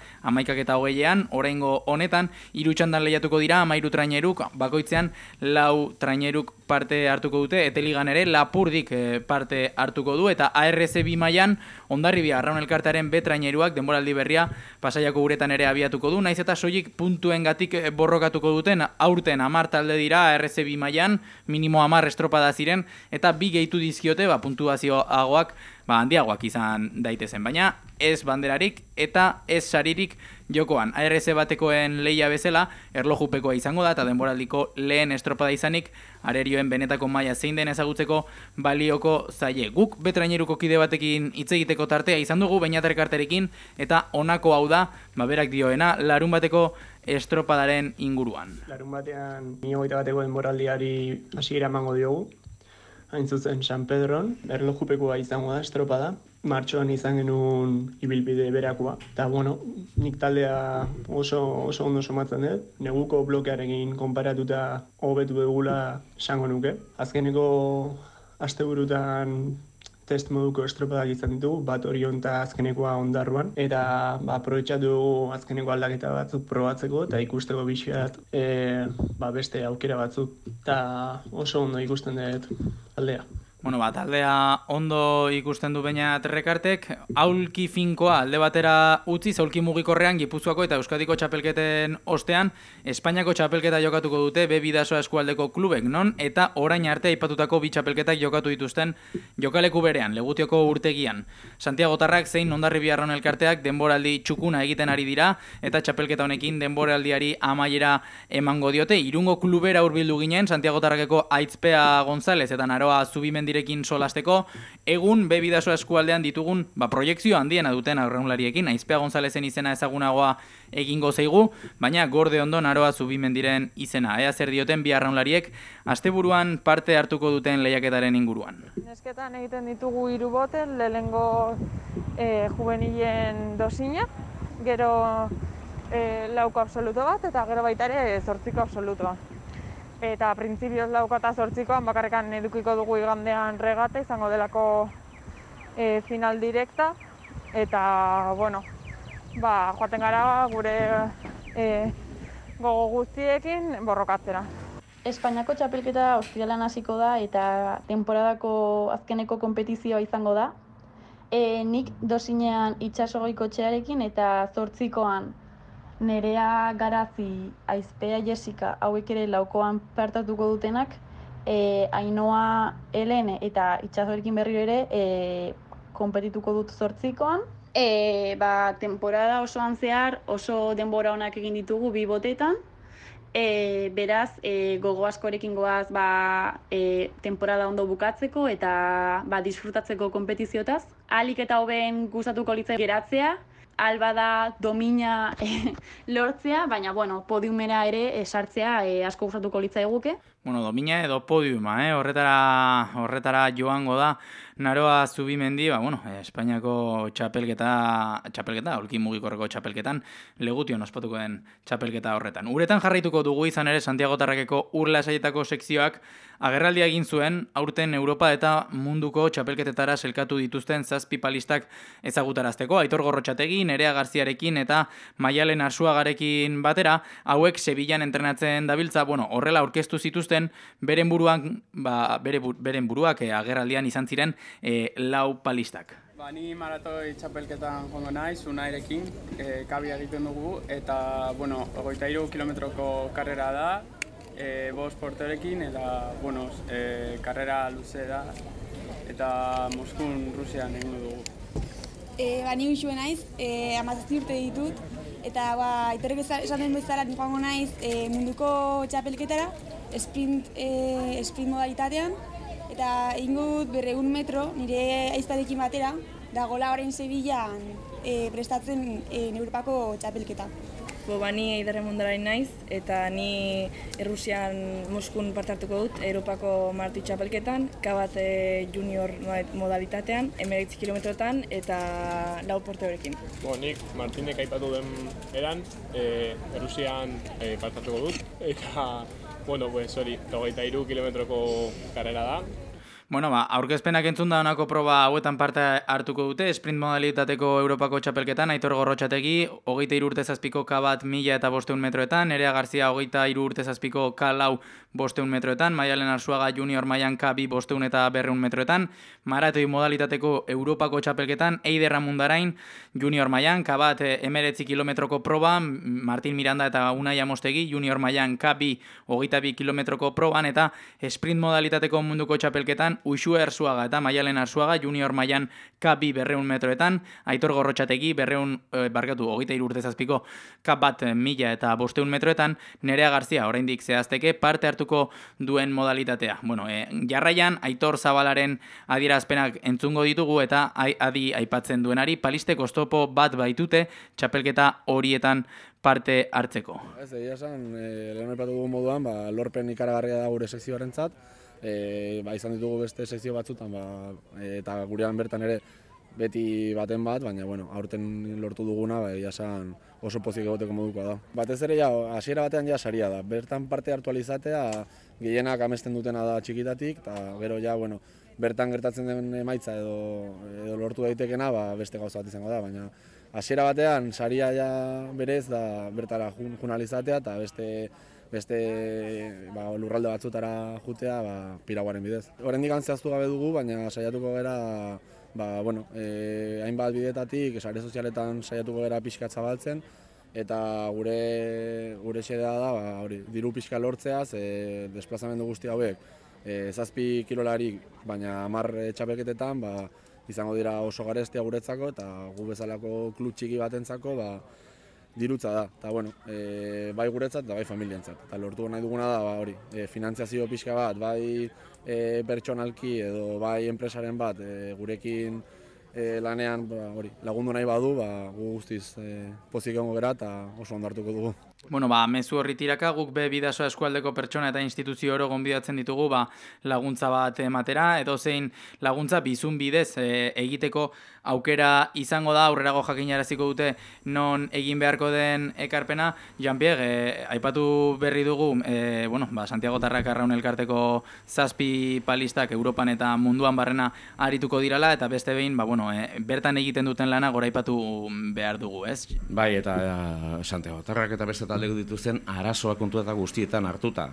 11:20, oraingo honetan, 3 txandan lehiatuko dira, 13 traineruk, bakoitzean 4 traineruk parte hartuko dute, eteligan ere Lapurdik parte hartuko du, eta ARC bi mailan Hondarribia arraun elkartearen B traineruak denboraldi berria Pasaiako uretan ere abiatuko du, naiz eta soilik puntuengatik borrokatuko duten, aurten 10 talde dira ARC bi mailan, minimo 10 estropada ziren, eta bi gehitu dizkiote puntuazioagoak handiagoak izan daitezen, baina ez banderarik eta ez saririk jokoan. ARC batekoen lehia bezala, erlojupekoa izango da, eta denboraldiko lehen estropada izanik, arerioen benetako maila zein den ezagutzeko balioko zaie. Guk betraineruko kide batekin hitz egiteko tartea izan dugu, Beñaterkarterekin, eta honako hau da, berak dioena, larun bateko estropadaren inguruan. Larun batean, 2021 bateko denboraldiari hasiera emango diogu. Hain zuzen San Pedron, erlojupekoa izango da, estropada. Martxoan izan genuen ibilbide berakoa. Eta, nik taldea oso ondo somatzen dut. Neguko blokearekin konparatuta hobetu dugula esango nuke. Azkeneko asteburutan test moduko estropadak izan ditugu, bat Orion eta azkenekoa Ondarruan. Eta aprobetxatu azkeneko aldaketa batzuk probatzeko eta ikusteko bixiat beste aukera batzuk. Eta oso ondo ikusten dut aldea. Taldea ondo ikusten du Beñaterkartek, aulki finkoa alde batera utzi, aulki mugikorrean Gipuzkoako eta Euskadiko txapelketen ostean, Espainiako txapelketa jokatuko dute B Bidasoa eskualdeko klubek, non eta orain arte aipatutako bi txapelketak jokatu dituzten jokaleku berean, Legutioko urtegian. Santiagotarrak zein Hondarribia arraun elkarteak denboraldi txukuna egiten ari dira, eta txapelketa honekin denboraldiari amaiera emango diote. Irungo klubera hurbildu ginen, Santiagotarrakeko Aitzpea González eta Naroa Zubimendirekin solasteko, egun B Bidasoa eskualdean ditugun proiekzio handiena duten arraunlariekin. Aitzpea Gonzalezen izena ezagunagoa egingo zaigu, baina gorde ondo Naroa Zubimendiren izena. Ea zer dioten bi arraunlariek asteburuan parte hartuko duten lehiaketaren inguruan. Nesketan egiten ditugu 3 boten, lehenengo juvenilen dosina, gero 4ko absoluto bat, eta gero baita ere 8ko absolutoa. Eta printzipioz 4 eta 8koan bakarrekan edukiko dugu igandean regata, izango delako final direkta, eta, joaten gara gure gogo guztiekin borrokatzera. Espainiako txapelketa ostiralan hasiko da eta temporadako azkeneko konpetizioa izango da. Nik dosinean itxasogoiko txearekin eta 8koan Nerea Garazi, Aizpea Jessica, hauek ere 4koan partatuko dutenak, Ainoa Helene eta itxasorekin berriro ere konpetituko dut 8koan. Temporada osoan zehar oso denbora onak egin ditugu 2 botetan. Beraz, gogo askorekin goaz temporada ondo bukatzeko eta disfrutatzeko konpetiziotaz. Ahalik eta hoben gustatuko litzai geratzea, alba da domina lortzea, baina podiumera ere sartzea asko gustatuko litzaiguke. Domina edo podiuma, horretara joango da Naroa Zubimendi, Espainiako txapelketa, aulki mugikorreko txapelketan, Legution ospatuko den txapelketa horretan. Uretan jarraituko dugu izan ere Santiagotarrakeko urlasaietako sekzioak agerraldia egin zuen, aurten Europa eta munduko txapelketetara selkatu dituzten 7 palistak ezagutarazteko. Aitor Gorrotxategi, Nerea Garziarekin eta Maialen Arsuagarekin batera, hauek Sevillan entrenatzen dabiltza, horrela aurkeztu zituzten beren buruak agerraldian izan ziren 4 palistak. Ni maratoi txapelketan joango naiz, Unairekin, kabia egiten dugu, eta 23 kilometroko karrera da, 5 porterekin, eta karrera luze da, eta Moskun, Rusian egingo dugu. Ni uxue naiz, 17 urte ditut, eta Aitorrek esan den bezala nik joango naiz munduko txapelketara, sprint modalitatean, eta egingo dut 200 metro nire ahizparekin batera, dagoela orain Sevillan prestatzen Europako txapelketa. Ni Eiderren Mundarain naiz, eta ni Errusian Moskun parte hartuko dut Europako marti txapelketan, K1 junior modalitatean, 19 kilometrotan eta 4 porteorekin. Nik Martinek aipatu den eran, Errusian parte hartuko dut, eta, 23 kilometroko karrera da. Aurkezpenak entzun da honako proba hauetan parte hartuko dute, sprint modalitateko Europako txapelketan, Aitor Gorrotxategi, 23 urte zazpiko K1 1500 metroetan, Nerea Garzia 23 urte zazpiko K4 500 metroetan, Maialen Arzuaga junior mailan K2 500 eta 200 metroetan, maratoi modalitateko Europako txapelketan, Eiderra Mundarain junior mailan K1 19 kilometroko proba, Martin Miranda eta Unai Amostegi junior mailan K2 22 kilometroko proban, eta sprint modalitateko munduko txapelketan, Uxue Arzuaga eta Maialen Arzuaga junior mailan K2 200 metroetan, Aitor Gorrotxategi 23 urte zazpiko K1 1000 eta 500 metroetan, Nerea Garzia oraindik zehazteke parte hartuko duen modalitatea. Jarraian Aitor Zabalaren adierazpenak entzungo ditugu, eta adi aipatzen duenari palisteko oztopo bat baitute txapelketa horietan parte hartzeko. Egia esan, lehen aipatu dugu moduan, lorpen ikaragarria da gure sekzioarentzat. Izan ditugu beste sekzio batzutan, eta gurean bertan ere beti baten bat, baina aurten lortu duguna, egia esan oso pozik egoteko modukoa da. Batez ere, hasiera batean saria da. Bertan parte hartu alizatea, gehienak amesten dutena da txikitatik, eta gero bertan gertatzen den emaitza edo lortu daitekena beste gauza bat izango da, baina hasiera batean saria berez da bertara junalizatea eta beste lurralde batzutara jutea piraguaren bidez. Oraindik zehaztu gabe dugu, baina saiatuko gera hainbat bidetatik, sare sozialetan saiatuko gera pixka zabaltzen, eta gure xedea da diru pixka lortzeaz, desplazamendu guzti hauek 7 kilolarik, baina 10 txapelketetan izango dira oso garestia guretzako, eta gu bezalako klub txiki batentzako dirutza da, eta bai guretzat eta bai familientzat. Eta lortu nahi duguna da finantziazio pixka bat, bai pertsonalki edo bai enpresaren bat gurekin lanean lagundu nahi badu, gu guztiz pozik egongo gera eta oso ondo hartuko dugu. Mezu horri tiraka, guk Bidasoa eskualdeko pertsona eta instituzio oro gonbidatzen ditugu laguntza bat ematera, edo zein laguntza bizun bidez egiteko aukera izango da, aurrerago jakinaraziko dute non egin beharko den ekarpena. Jean-Pierre, aipatu berri dugu, Santiago Tarrak Arraun elkarteko 7 palistak Europan eta munduan barrena arituko dirala, eta beste behin, bertan egiten duten lana goraipatu behar dugu, ez? Bai, eta Santiago Tarrak eta beste taldeko dituzten arazoa kontu eta guztietan hartuta.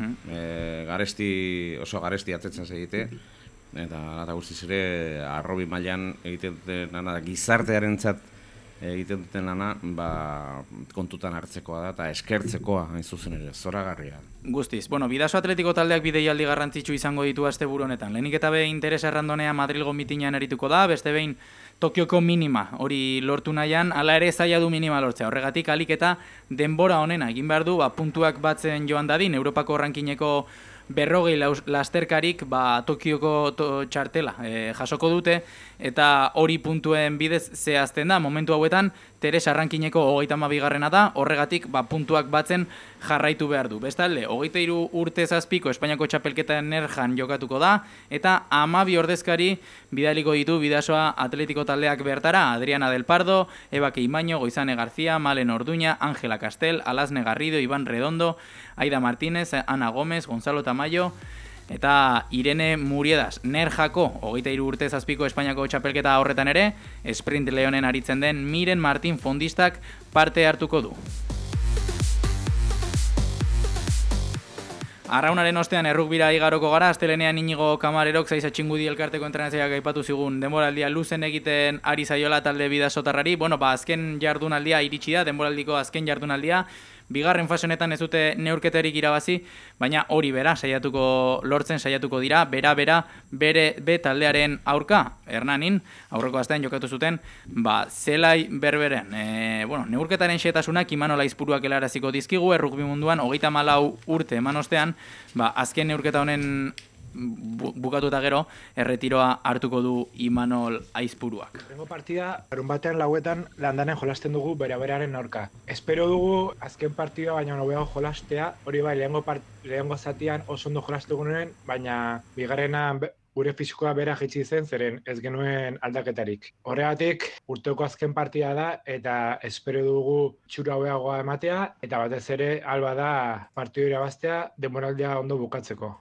Oso garesti atzetzen segite, eta guztiz ere arrobi mailan egiten duten lana, gizartearentzat egiten duten lana, kontutan hartzekoa da eta eskertzekoa, hain zuzen ere, zoragarria. Guztiz. Bidasoa Atletiko taldeak bideialdi garrantzitsu izango ditu asteburu honetan. Lehenik eta behin Teresa Errandonea Madrilgo mitinean erituko da, beste behin Tokioko minima hori lortu nahian, hala ere zaila du minima lortzea. Horregatik alik eta denbora honena egin behar du, puntuak batzen joan dadin, Europako rankineko 40 lasterkarik Tokioko txartela jasoko dute, eta hori puntuen bidez zehazten da. Momentu hauetan Teresa rankineko 32garrena da, horregatik puntuak batzen jarraitu behar du. Bestalde, 23 urte zazpiko Espainiako txapelketa Nerjan jokatuko da, eta 12 ordezkari bidaliko ditu Bidasoa Atletiko taldeak bertara: Adriana del Pardo, Eba Keimaño, Goizane García, Malen Orduña, Ángela Castel, Alasne Garrido, Iván Redondo, Aida Martínez, Ana Gómez, Gonzalo Tamayo eta Irene Muriedas. Nerjako 23 urte zazpiko Espainiako txapelketa horretan ere, Sprint Leonen aritzen den Miren Martin fondistak parte hartuko du. Arraunaren ostean errukbira igaroko gara, astelenean Inigo Kamarerok Zaiza Txingudi elkarteko entrenatzaileak aipatu zigun denboraldia luzen egiten ari zaiola talde bidasotarrari. Azken jardunaldia iritsi da, denboraldiko azken jardunaldia, bigarren fase honetan ez dute neurketarik irabazi, baina hori bera lortzen saiatuko dira, bere taldearen aurka, Hernanin, aurreko astean jokatu zuten, zelai berberen. Neurketaren xetasunak Imanol Aizpuruak helaraziko dizkigu, errugbi munduan, 34 urte eman ostean, azken neurketa honen bukatu eta gero, erretiroa hartuko du Imanol Aizpuruak. Lehenengo partida, larunbatean lauetan landanen jolasten dugu bera-beraren aurka. Espero dugu azken partida baina hobeago jolastea, hori bai lehenengo zatian oso ondo jolastuko nuen, baina bigarrena gure fisikoa bera jaitsi zen, zeren ez genuen aldaketarik. Horregatik, urteko azken partida da, eta espero dugu txura hobeagoa ematea, eta batez ere, alba da partidu irabaztea, denboraldia ondo bukatzeko.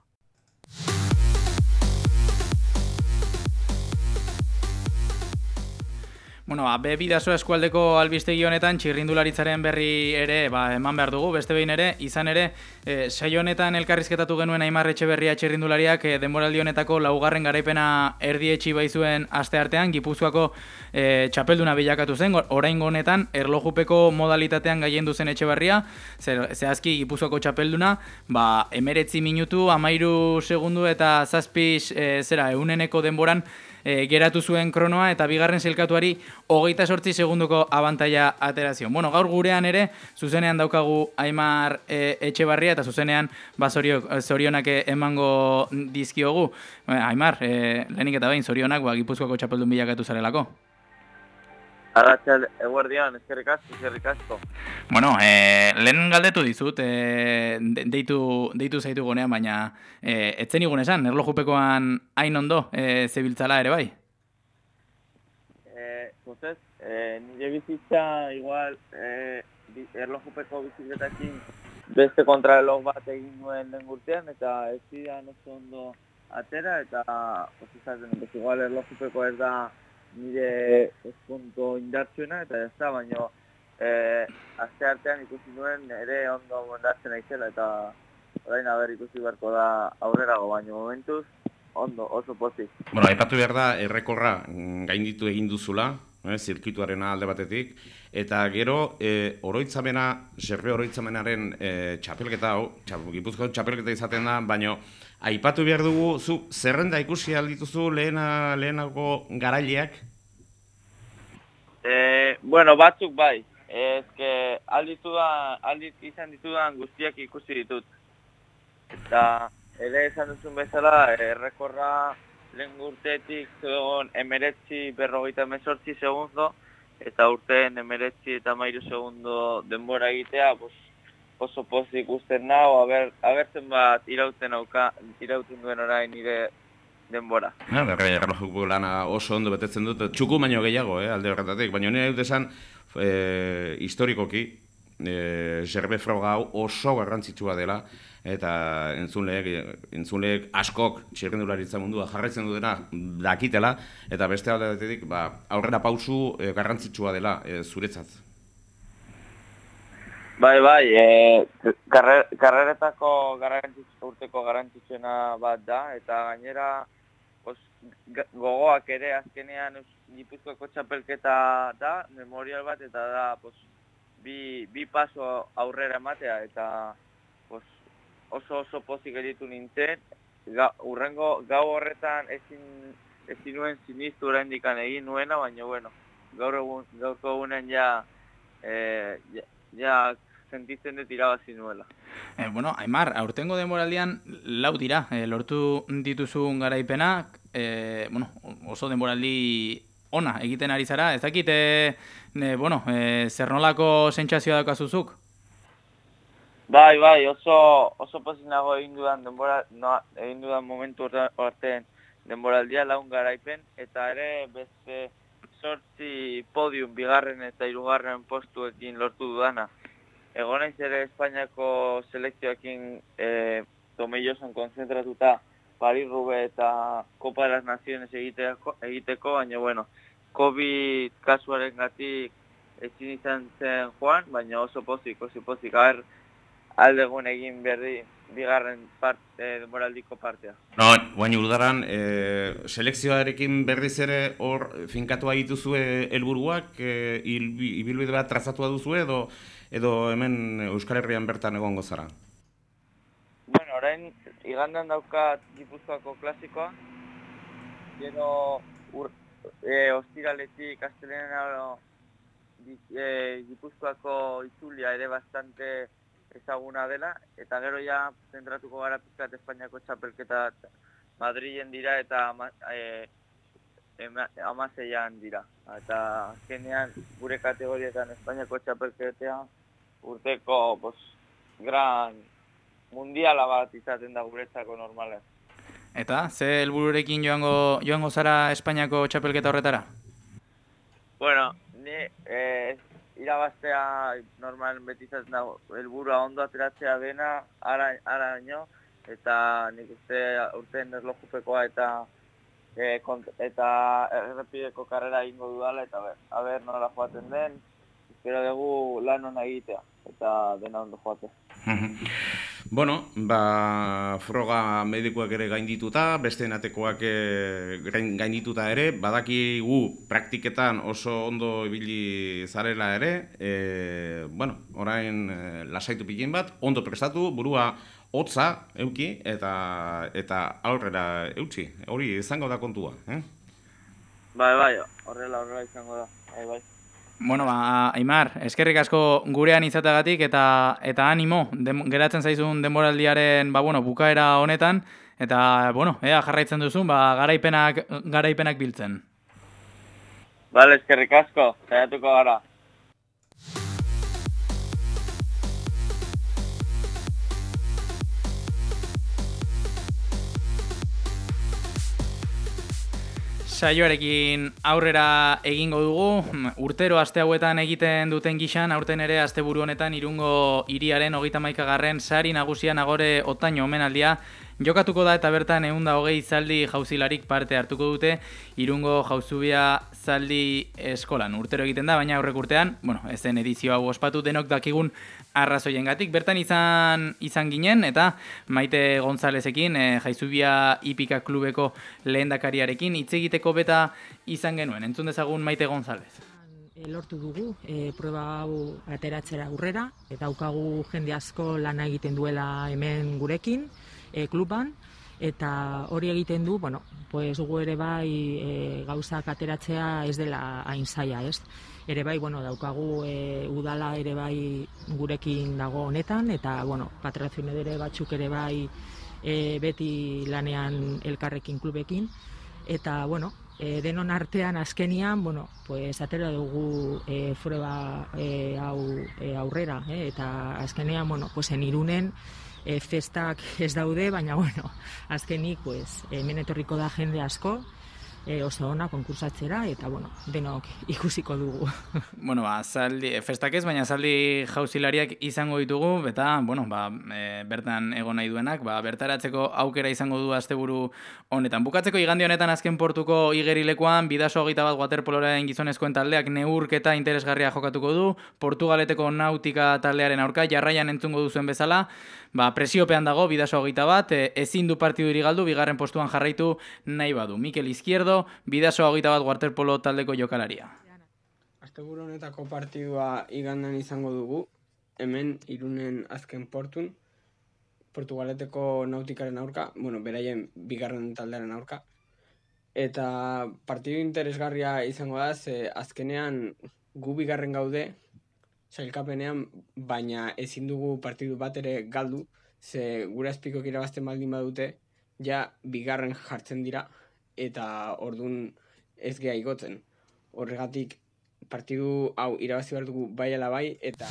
Bidasoa eskualdeko albistegi honetan txirrindularitzaren berri ere eman behar dugu, beste behin ere, izan ere, saio honetan elkarrizketatu genuen Aimar Etxeberria txirrindulariak denboraldi honetako laugarren garaipena erdietxi baizuen asteartean, Gipuzkoako txapelduna bilakatu zen, oraingo honetan erlojupeko modalitatean gailendu zen Etxeberria, zehazki Gipuzkoako txapelduna, 19 minutu, 13 segundu eta 7 euneneko denboran geratu zuen kronoa eta bigarren sailkatuari 28 segunduko abantaila aterazio. Gaur gurean ere, zuzenean daukagu Aimar Etxeberria eta zuzenean zorionak emango dizkiogu. Aimar, lehenik eta behin zorionak Gipuzkoako txapeldun bilakatu zarelako. Arratxal, eguerdian, eskerrik asko. Lehen galdetu dizut, deitu zaitu gonean, baina etzen igun esan, erlojupekoan hain ondo zebiltzala ere bai? Nire bizitza, igual, erlojupeko bizikletakin beste kontrareloj bat egin nuen lehen urtean, eta ez zidan oso ondo atera, eta igual erlojupeko ez da nire eskonto indartsuena, eta ez da, baina aste artean ikusi nuen ere ondo indartzen aizela, eta orain haber ikusi beharko da aurrerago, baina momentuz ondo, oso pozik. Aipatu behar da, errekorra gainditu egin duzula, zirkituarena alde batetik, eta gero Serbe oroitzamenaren txapelketa hau, Gipuzko txapelketa izaten da, baina aipatu behar dugu, zu zerrenda ikusi aldituzu lehenako garaileak? Batzuk bai. Izan ditudan guztiak ikusi ditut. Eta ere esan duzun bezala, errekorra lehen urteetik zegoen 19:48 segundo, eta urteen 19:13 segundo denbora egitea, oso pozik ikusten nau, abertzen bat irauten duen orain nire denbora. Erlojupeko lana oso ondo betetzen dut, txuku baino gehiago, alde horretatik, baina nire dut esan, historikoki, Serbe froga hau oso garrantzitsua dela, eta entzunleek askok txirrindularitza mundua jarraitzen dutena dakitela, eta beste alde batetik aurrera pausu garrantzitsua dela zuretzat. Bai, karreretako urteko garrantzitsuena bat da, eta gainera gogoak ere azkenean Gipuzkoako txapelketa da, memorial bat, eta da bi paso aurrera ematea, eta oso pozik gelditu nintzen. Urrengo gau horretan ezin nuen sinistu oraindik egin nuena, baina gaurko egunen ja sentitzen dut irabazi nuela. Aimar, aurtengo denboraldian lau dira, lortu dituzun garaipenak, oso denboraldi ona egiten ari zara, ez dakit, zer nolako sentsazioa daukazuzuk? Bai, oso pozik nago egin dudan momentu artean denboraldia laun garaipen, eta ere beste 8 podium bigarren eta hirugarren postuekin lortu dudana. Egon naiz ere Espainiako selekzioekin Tomelloson konzentratuta Paris-Roubaix eta Copa de las Naciones egiteko, baina COVID kasuarengatik ezin izan zen joan, baina oso pozik. Aldegun egin berri bigarren denboraldiko partea. Baina urdaran, selekzioarekin berriz ere hor finkatua dituzue helburuak, ibilbide bat trazatua duzu edo edo hemen Euskal Herrian bertan egongo zara? Bueno, orain igandan daukat Gipuzkoako klasikoa, gero ostiraletik astelehenera Gipuzkoako itzulia ere bastante ezaguna dela, eta gero ja zentratuko gara pizkat Espainiako txapelketa Madrilen dira eta 16an dira. Eta azkenean gure kategorietan Espainiako txapelketea urteko gran mundiala bat izaten da guretzako normalen. Eta, ze helbururekin joango zara Espainiako txapelketa horretara? Bueno, ni irabaztea normalen beti izaten da helburua ondo ateratzea dena araño, eta nik uste urtean erlojupekoa eta errepideko karrera egingo dudala, eta aber nola joaten den, espero dugu lan hona egitea, eta dena ondo joatea. Bueno, froga medikuak ere gaindituta, beste enatekoak gaindituta ere, badakigu praktiketan oso ondo ibili zarela ere, orain lasaitu pilin bat, ondo prestatu, burua hotza euki eta aurrera eutsi, hori izango da kontua, Bai, horrela izango da, bai. Bueno, Aimar, eskerrik asko gurean izatagatik eta animo, geratzen zaizun denboraldiaren bukaera honetan, eta ea jarraitzen duzun, garaipenak biltzen. Bale, eskerrik asko, saiatuko gara. Saioarekin aurrera egingo dugu, urtero aste hauetan egiten duten gixan, aurten ere asteburu honetan Irungo hiriaren 31. sari nagusia Nagore Otaño omenaldia jokatuko da, eta bertan 120 zaldi jauzilarik parte hartuko dute Irungo Jauzubia zaldi eskolan. Urtero egiten da, baina aurrek urtean, ez zen edizio hau ospatu, denok dakigun arrazoiengatik. Bertan izan ginen, eta Maite Gonzalezekin, Jaizubia Hipika klubeko lehendakariarekin hitz egiteko beta izan genuen. Entzun dezagun Maite Gonzalez. Lortu dugu proba hau ateratzera aurrera, eta daukagu jende asko lana egiten duela hemen gurekin kluban, eta hori egiten du, gu ere bai gauzak ateratzea ez dela hain zaila, ez? Ere bai, daukagu udala ere bai gurekin dago honetan, eta patrozinadore batzuk ere bai beti lanean elkarrekin klubekin, eta denon artean azkenian, atera dugu proba hau aurrera, eta azkenean, en Irunen festak ez daude, baina azkenik hemen etorriko da jende asko, oso ona konkursatzera, eta denok ikusiko dugu. Festak ez, baina zaldi jauzilariak izango ditugu, eta bertan egon nahi duenak, bertaratzeko aukera izango du asteburu honetan. Bukatzeko igande honetan azken portuko igerilekuan, Bidaso 21 waterpoloaren gizonezkoen taldeak neurketa interesgarria jokatuko du, Portugaleteko nautika taldearen aurka, jarraian entzungo duzuen bezala, presiopean dago Bidaso 21, ezin du partidurik galdu, bigarren postuan jarraitu nahi badu. Mikel Izquierdo, Bidaso 21 waterpolo taldeko jokalaria. Asteburu honetako partidua igandan izango dugu, hemen Irunen azken portun, Portugaleteko nautikaren aurka, beraien bigarren taldearen aurka. Eta partidu interesgarria izango da, azkenean gu bigarren gaude, sailkapenean, baina ezin dugu partidu bat ere galdu, gure azpikok irabazten baldin badute, ja bigarren jartzen dira, eta ordun ez geha igotzen. Horregatik, partidu hau irabazi behar dugu bai ala bai, eta...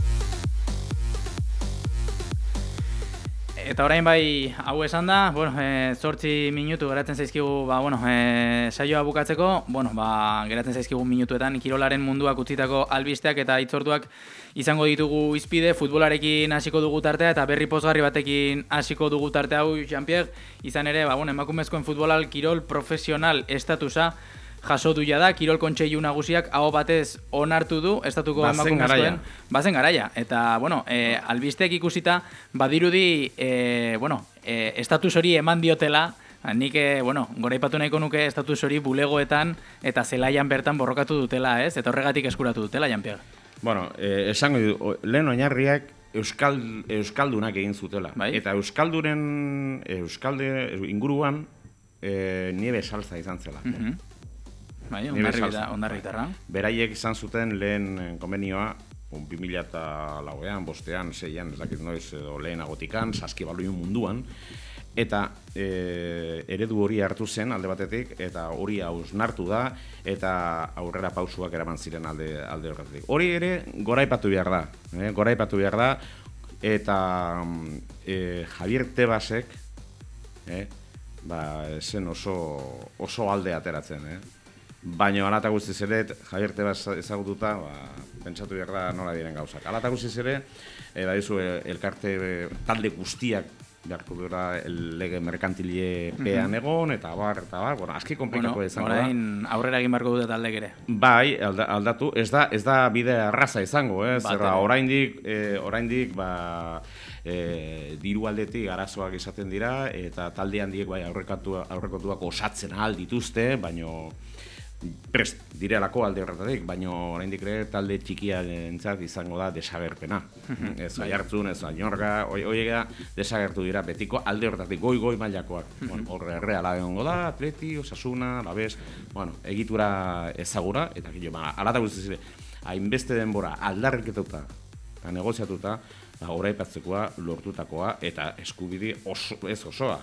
Eta orain bai hau esan da, 8 minutu geratzen zaizkigu, saioa bukatzeko, geratzen zaizkigu minutuetan kirolaren munduak utzitako albisteak eta hitzorduak izango ditugu izpide, futbolarekin hasiko dugu tartea eta berri pozgarri batekin hasiko dugu tartea hau, Jean-Pierre, izan ere, emakumezkoen futbolal kirol profesional estatusa jaso duia da, Kirol Kontseilu Nagusiak aho batez onartu du estatuko emakumezkoen bazen garaia. Eta, albisteak ikusita, badirudi, estatus hori eman diotela, nik, goraipatu nahiko nuke estatus hori bulegoetan eta zelaian bertan borrokatu dutela, ez? Eta horregatik eskuratu dutela, Jean-Pierre. Bueno, esango du, lehen oinarriak euskaldunak egin zutela. Eta euskalduren inguruan niebe salsa izan zela. Bai, ondarritarra. Beraiek izan zuten lehen konbenioa, 2004an, 5an, 6an, ez dakit noiz, edo lehenagotikan, saskibaloiun munduan, eta eredu hori hartu zen alde batetik, eta hori hausnartu da, eta aurrera pausuak eraman ziren alde horretik. Hori ere goraipatu behar da, eta Javier Tebasek zen oso alde ateratzen, baina alata guztiz ere, Javier Tebas ezagututa, pentsatu behar da nola diren gauzak. Alata guztiz ere, elkarte talde guztiak beharko dura lege merkantilepean egon, eta bar, aski komplikako izango da. Orain aurrera egin beharko dute taldek ere. Bai, aldatu, ez da bide arraza izango, zerra oraindik diru aldetik arazoak izaten dira, eta talde handiek bai aurrekontuak osatzen ahal dituzte, baino prest direlako alde horretatik, baina oraindik ere talde txikiarentzat izango da desagerpena. Ez Oiartzun, ez Añorga, horiek desagertu dira betiko alde horretatik, goi mailakoak. Horre Reala egongo da, Atleti, Osasuna, Labez, egitura ezagura, eta alata guztiz ere, hainbeste denbora aldarriketuta eta negoziatuta, oraipatzekoa, lortutakoa, eta eskubide ez osoa.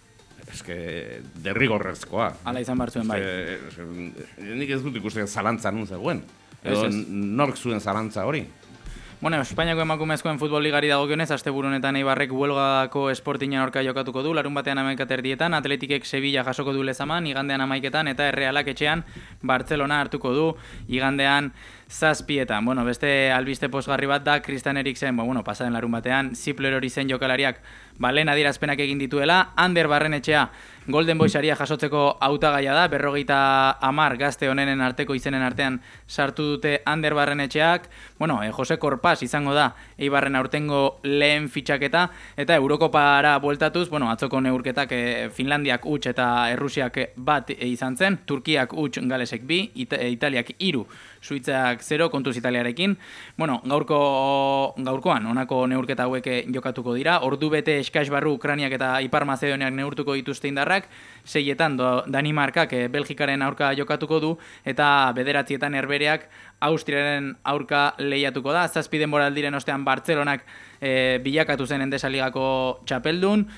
Derrigorrezkoa. Hala izan bartzuen bai. Nik ez dut ikusten zalantza nun zegoen. Edo nork zuen zalantza hori. Bueno, Espainiako emakumezkoen futbol ligari dagokionez, asteburu honetan Eibarrek Huelgako Sportinen aurka jokatuko du, larunbatean 11:00 Atletikek Sevilla jasoko du Lezaman, igandean 11:00 eta Errealak etxean Bartzelona hartuko du, igandean 7:00. Bueno, beste albiste pozgarri bat da Christian Eriksen, pasaden larunbatean Zipler hori zen jokalariak lehen adierazpenak egin dituela, Ander Barrenetxea Golden Boy saria jasotzeko hautagaia da, 50 gazte honenen arteko izenen artean sartu dute Ander Barrenetxeak, Jose Korpas izango da Eibarren aurtengo lehen fitxaketa, eta Eurokopara bueltatuz, atzoko neurketak Finlandiak huts eta Errusiak bat izan zen, Turkiak huts Galesek 2, Italiak 3, Suitzak 0 kontuz Italiarekin. Gaurkoan honako neurketa hauek jokatuko dira, ordu bete eskas barru Ukrainiak eta Ipar Mazedoniak neurtuko dituzte indarrak, 6etan Danimarkak Belgikaren aurka jokatuko du, eta 9etan Herbereak Austriaren aurka lehiatuko da. 7 denboraldiren ostean Bartzelonak bilakatu zen Endesaligako txapeldun,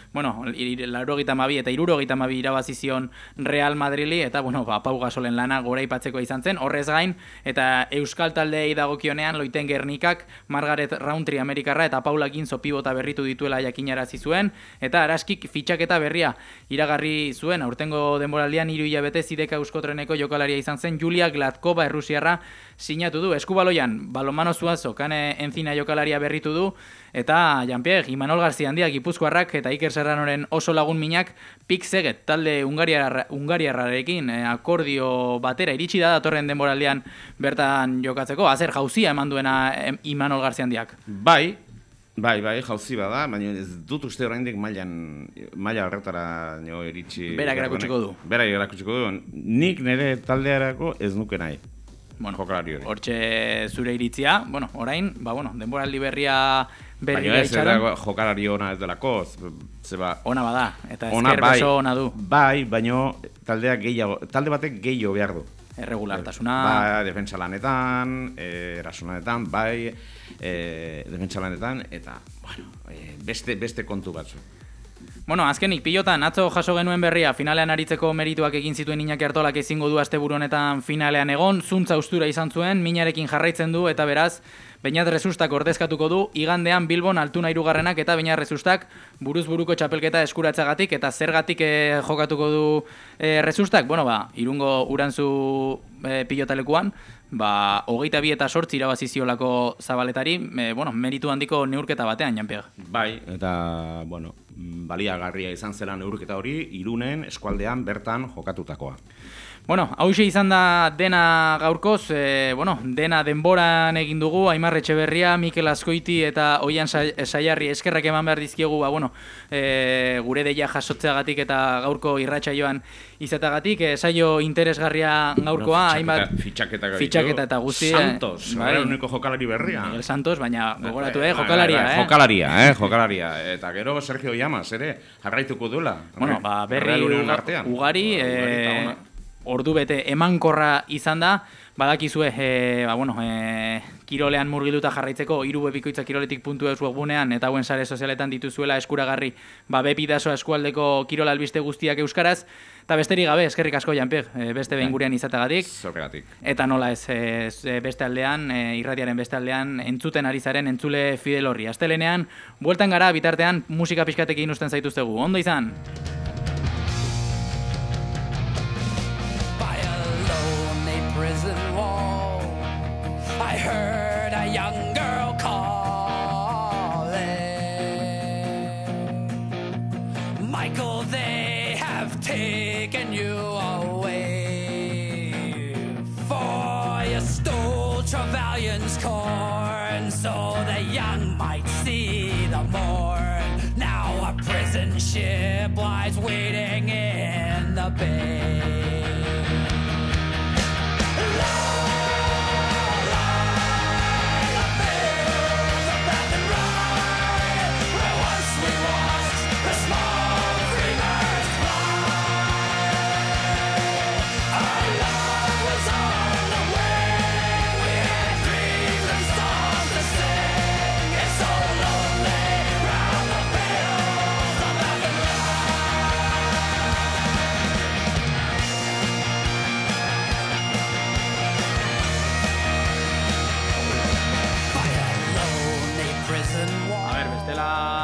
82 eta 72 irabazi zion Real Madrili, eta Pau Gasolen lana goraipatzeko izan zen, horrez gain, eta euskal taldeei dagokionean Loiten Gernikak, Margaret Roundtree Amerikarra eta Paula Ginzo pibota berritu dituela jakinarazi zuen, eta Araskik fitxaketa berria iragarri zuen, aurtengo denboraldian 3 hilabete Zideka Euskotreneko jokalaria izan zen Julia Gladkova errusiarra sinatu du. Eskubaloian, Balonmano Zuazo, Kane Enzina jokalaria berritu du, eta Jean-Pierre, Imanol Garziandia Gipuzkoarrak eta Iker Serranoren oso lagun minak Pik Seget talde Hungariarrarekin akordio batera iritsi da datorren denboraldian bertan jokatzeko. Azer jauzia eman duena Imanol Garziandiak. Bai, jauzi bada, baina ez dut uste oraindik maila horretara iritsi. Berak erakutsiko du. Nik nire taldearako ez nuke nahi. Hortxe zure iritzia, orain, denboraldi berria itxaron. Baina ez jokalari ona ez delako, ona bada, eta ezker beso ona du. Bai, baina talde batek gehiago behar du. Erregulartasuna. Bai, defentsa lanetan, erasunanetan, bai, defentsa lanetan, eta beste kontu batzu. Azkenik, pilotan, atzo jaso genuen berria, finalean aritzeko merituak egin zituen Iñaki Artolak ezingo du asteburu honetan finalean egon, zuntza ustura izan zuen, minarekin jarraitzen du, eta beraz, Beñat Resustak ordezkatuko du, igandean Bilbon Altuna 3. eta Beñat Resustak buruz-buruko txapelketa eskuratzagatik, eta zergatik jokatuko du Resustak? Irungo Urantzu pilotalekuan, 22 eta 8 irabazi ziolako Zabaletari, meritu handiko neurketa batean, Jean-Pierre. Bai, eta, baliagarria izan zela neurketa hori, Irunen eskualdean bertan jokatutakoa. Bueno, hauxe izan da dena gaurkoz, dena denboran egin dugu, Aimar Etxeberria, Mikel Azkoiti eta Oian Saiarri eskerrak eman behar dizkiegu, gure deia jasotzeagatik eta gaurko irratsaioan izatagatik, saio interesgarria gaurkoa, hainbat fitxaketa eta guzti. Santos, uniko jokalari berria. Miguel Santos, baina gogoratu, jokalaria. Jokalaria, eta gero Sergio Llamas, ere, jarraituko duela. Berri ugari, ordu bete emankorra izan da, badakizue, kirolean murgilduta jarraitzeko, irubebikoitza kiroletik.eus webgunean eta hauen sare sozialetan dituzuela eskuragarri bepidaso eskualdeko kirola albiste guztiak euskaraz, eta besterik gabe, eskerrik asko Jan-Pierre, beste behin gurean izatagatik. Zorregatik. Eta nola ez, beste aldean, irratiaren beste aldean, entzuten ari zaren entzule fidel horri. Astelenean, bueltan gara, bitartean musika pixkatekin usten zaituztegu. Ondo izan! I heard a young girl calling. Michael, they have taken you away, for you stole Trevelyan's corn, so the young might see the morn. Now a prison ship lies waiting in the bay. Bestela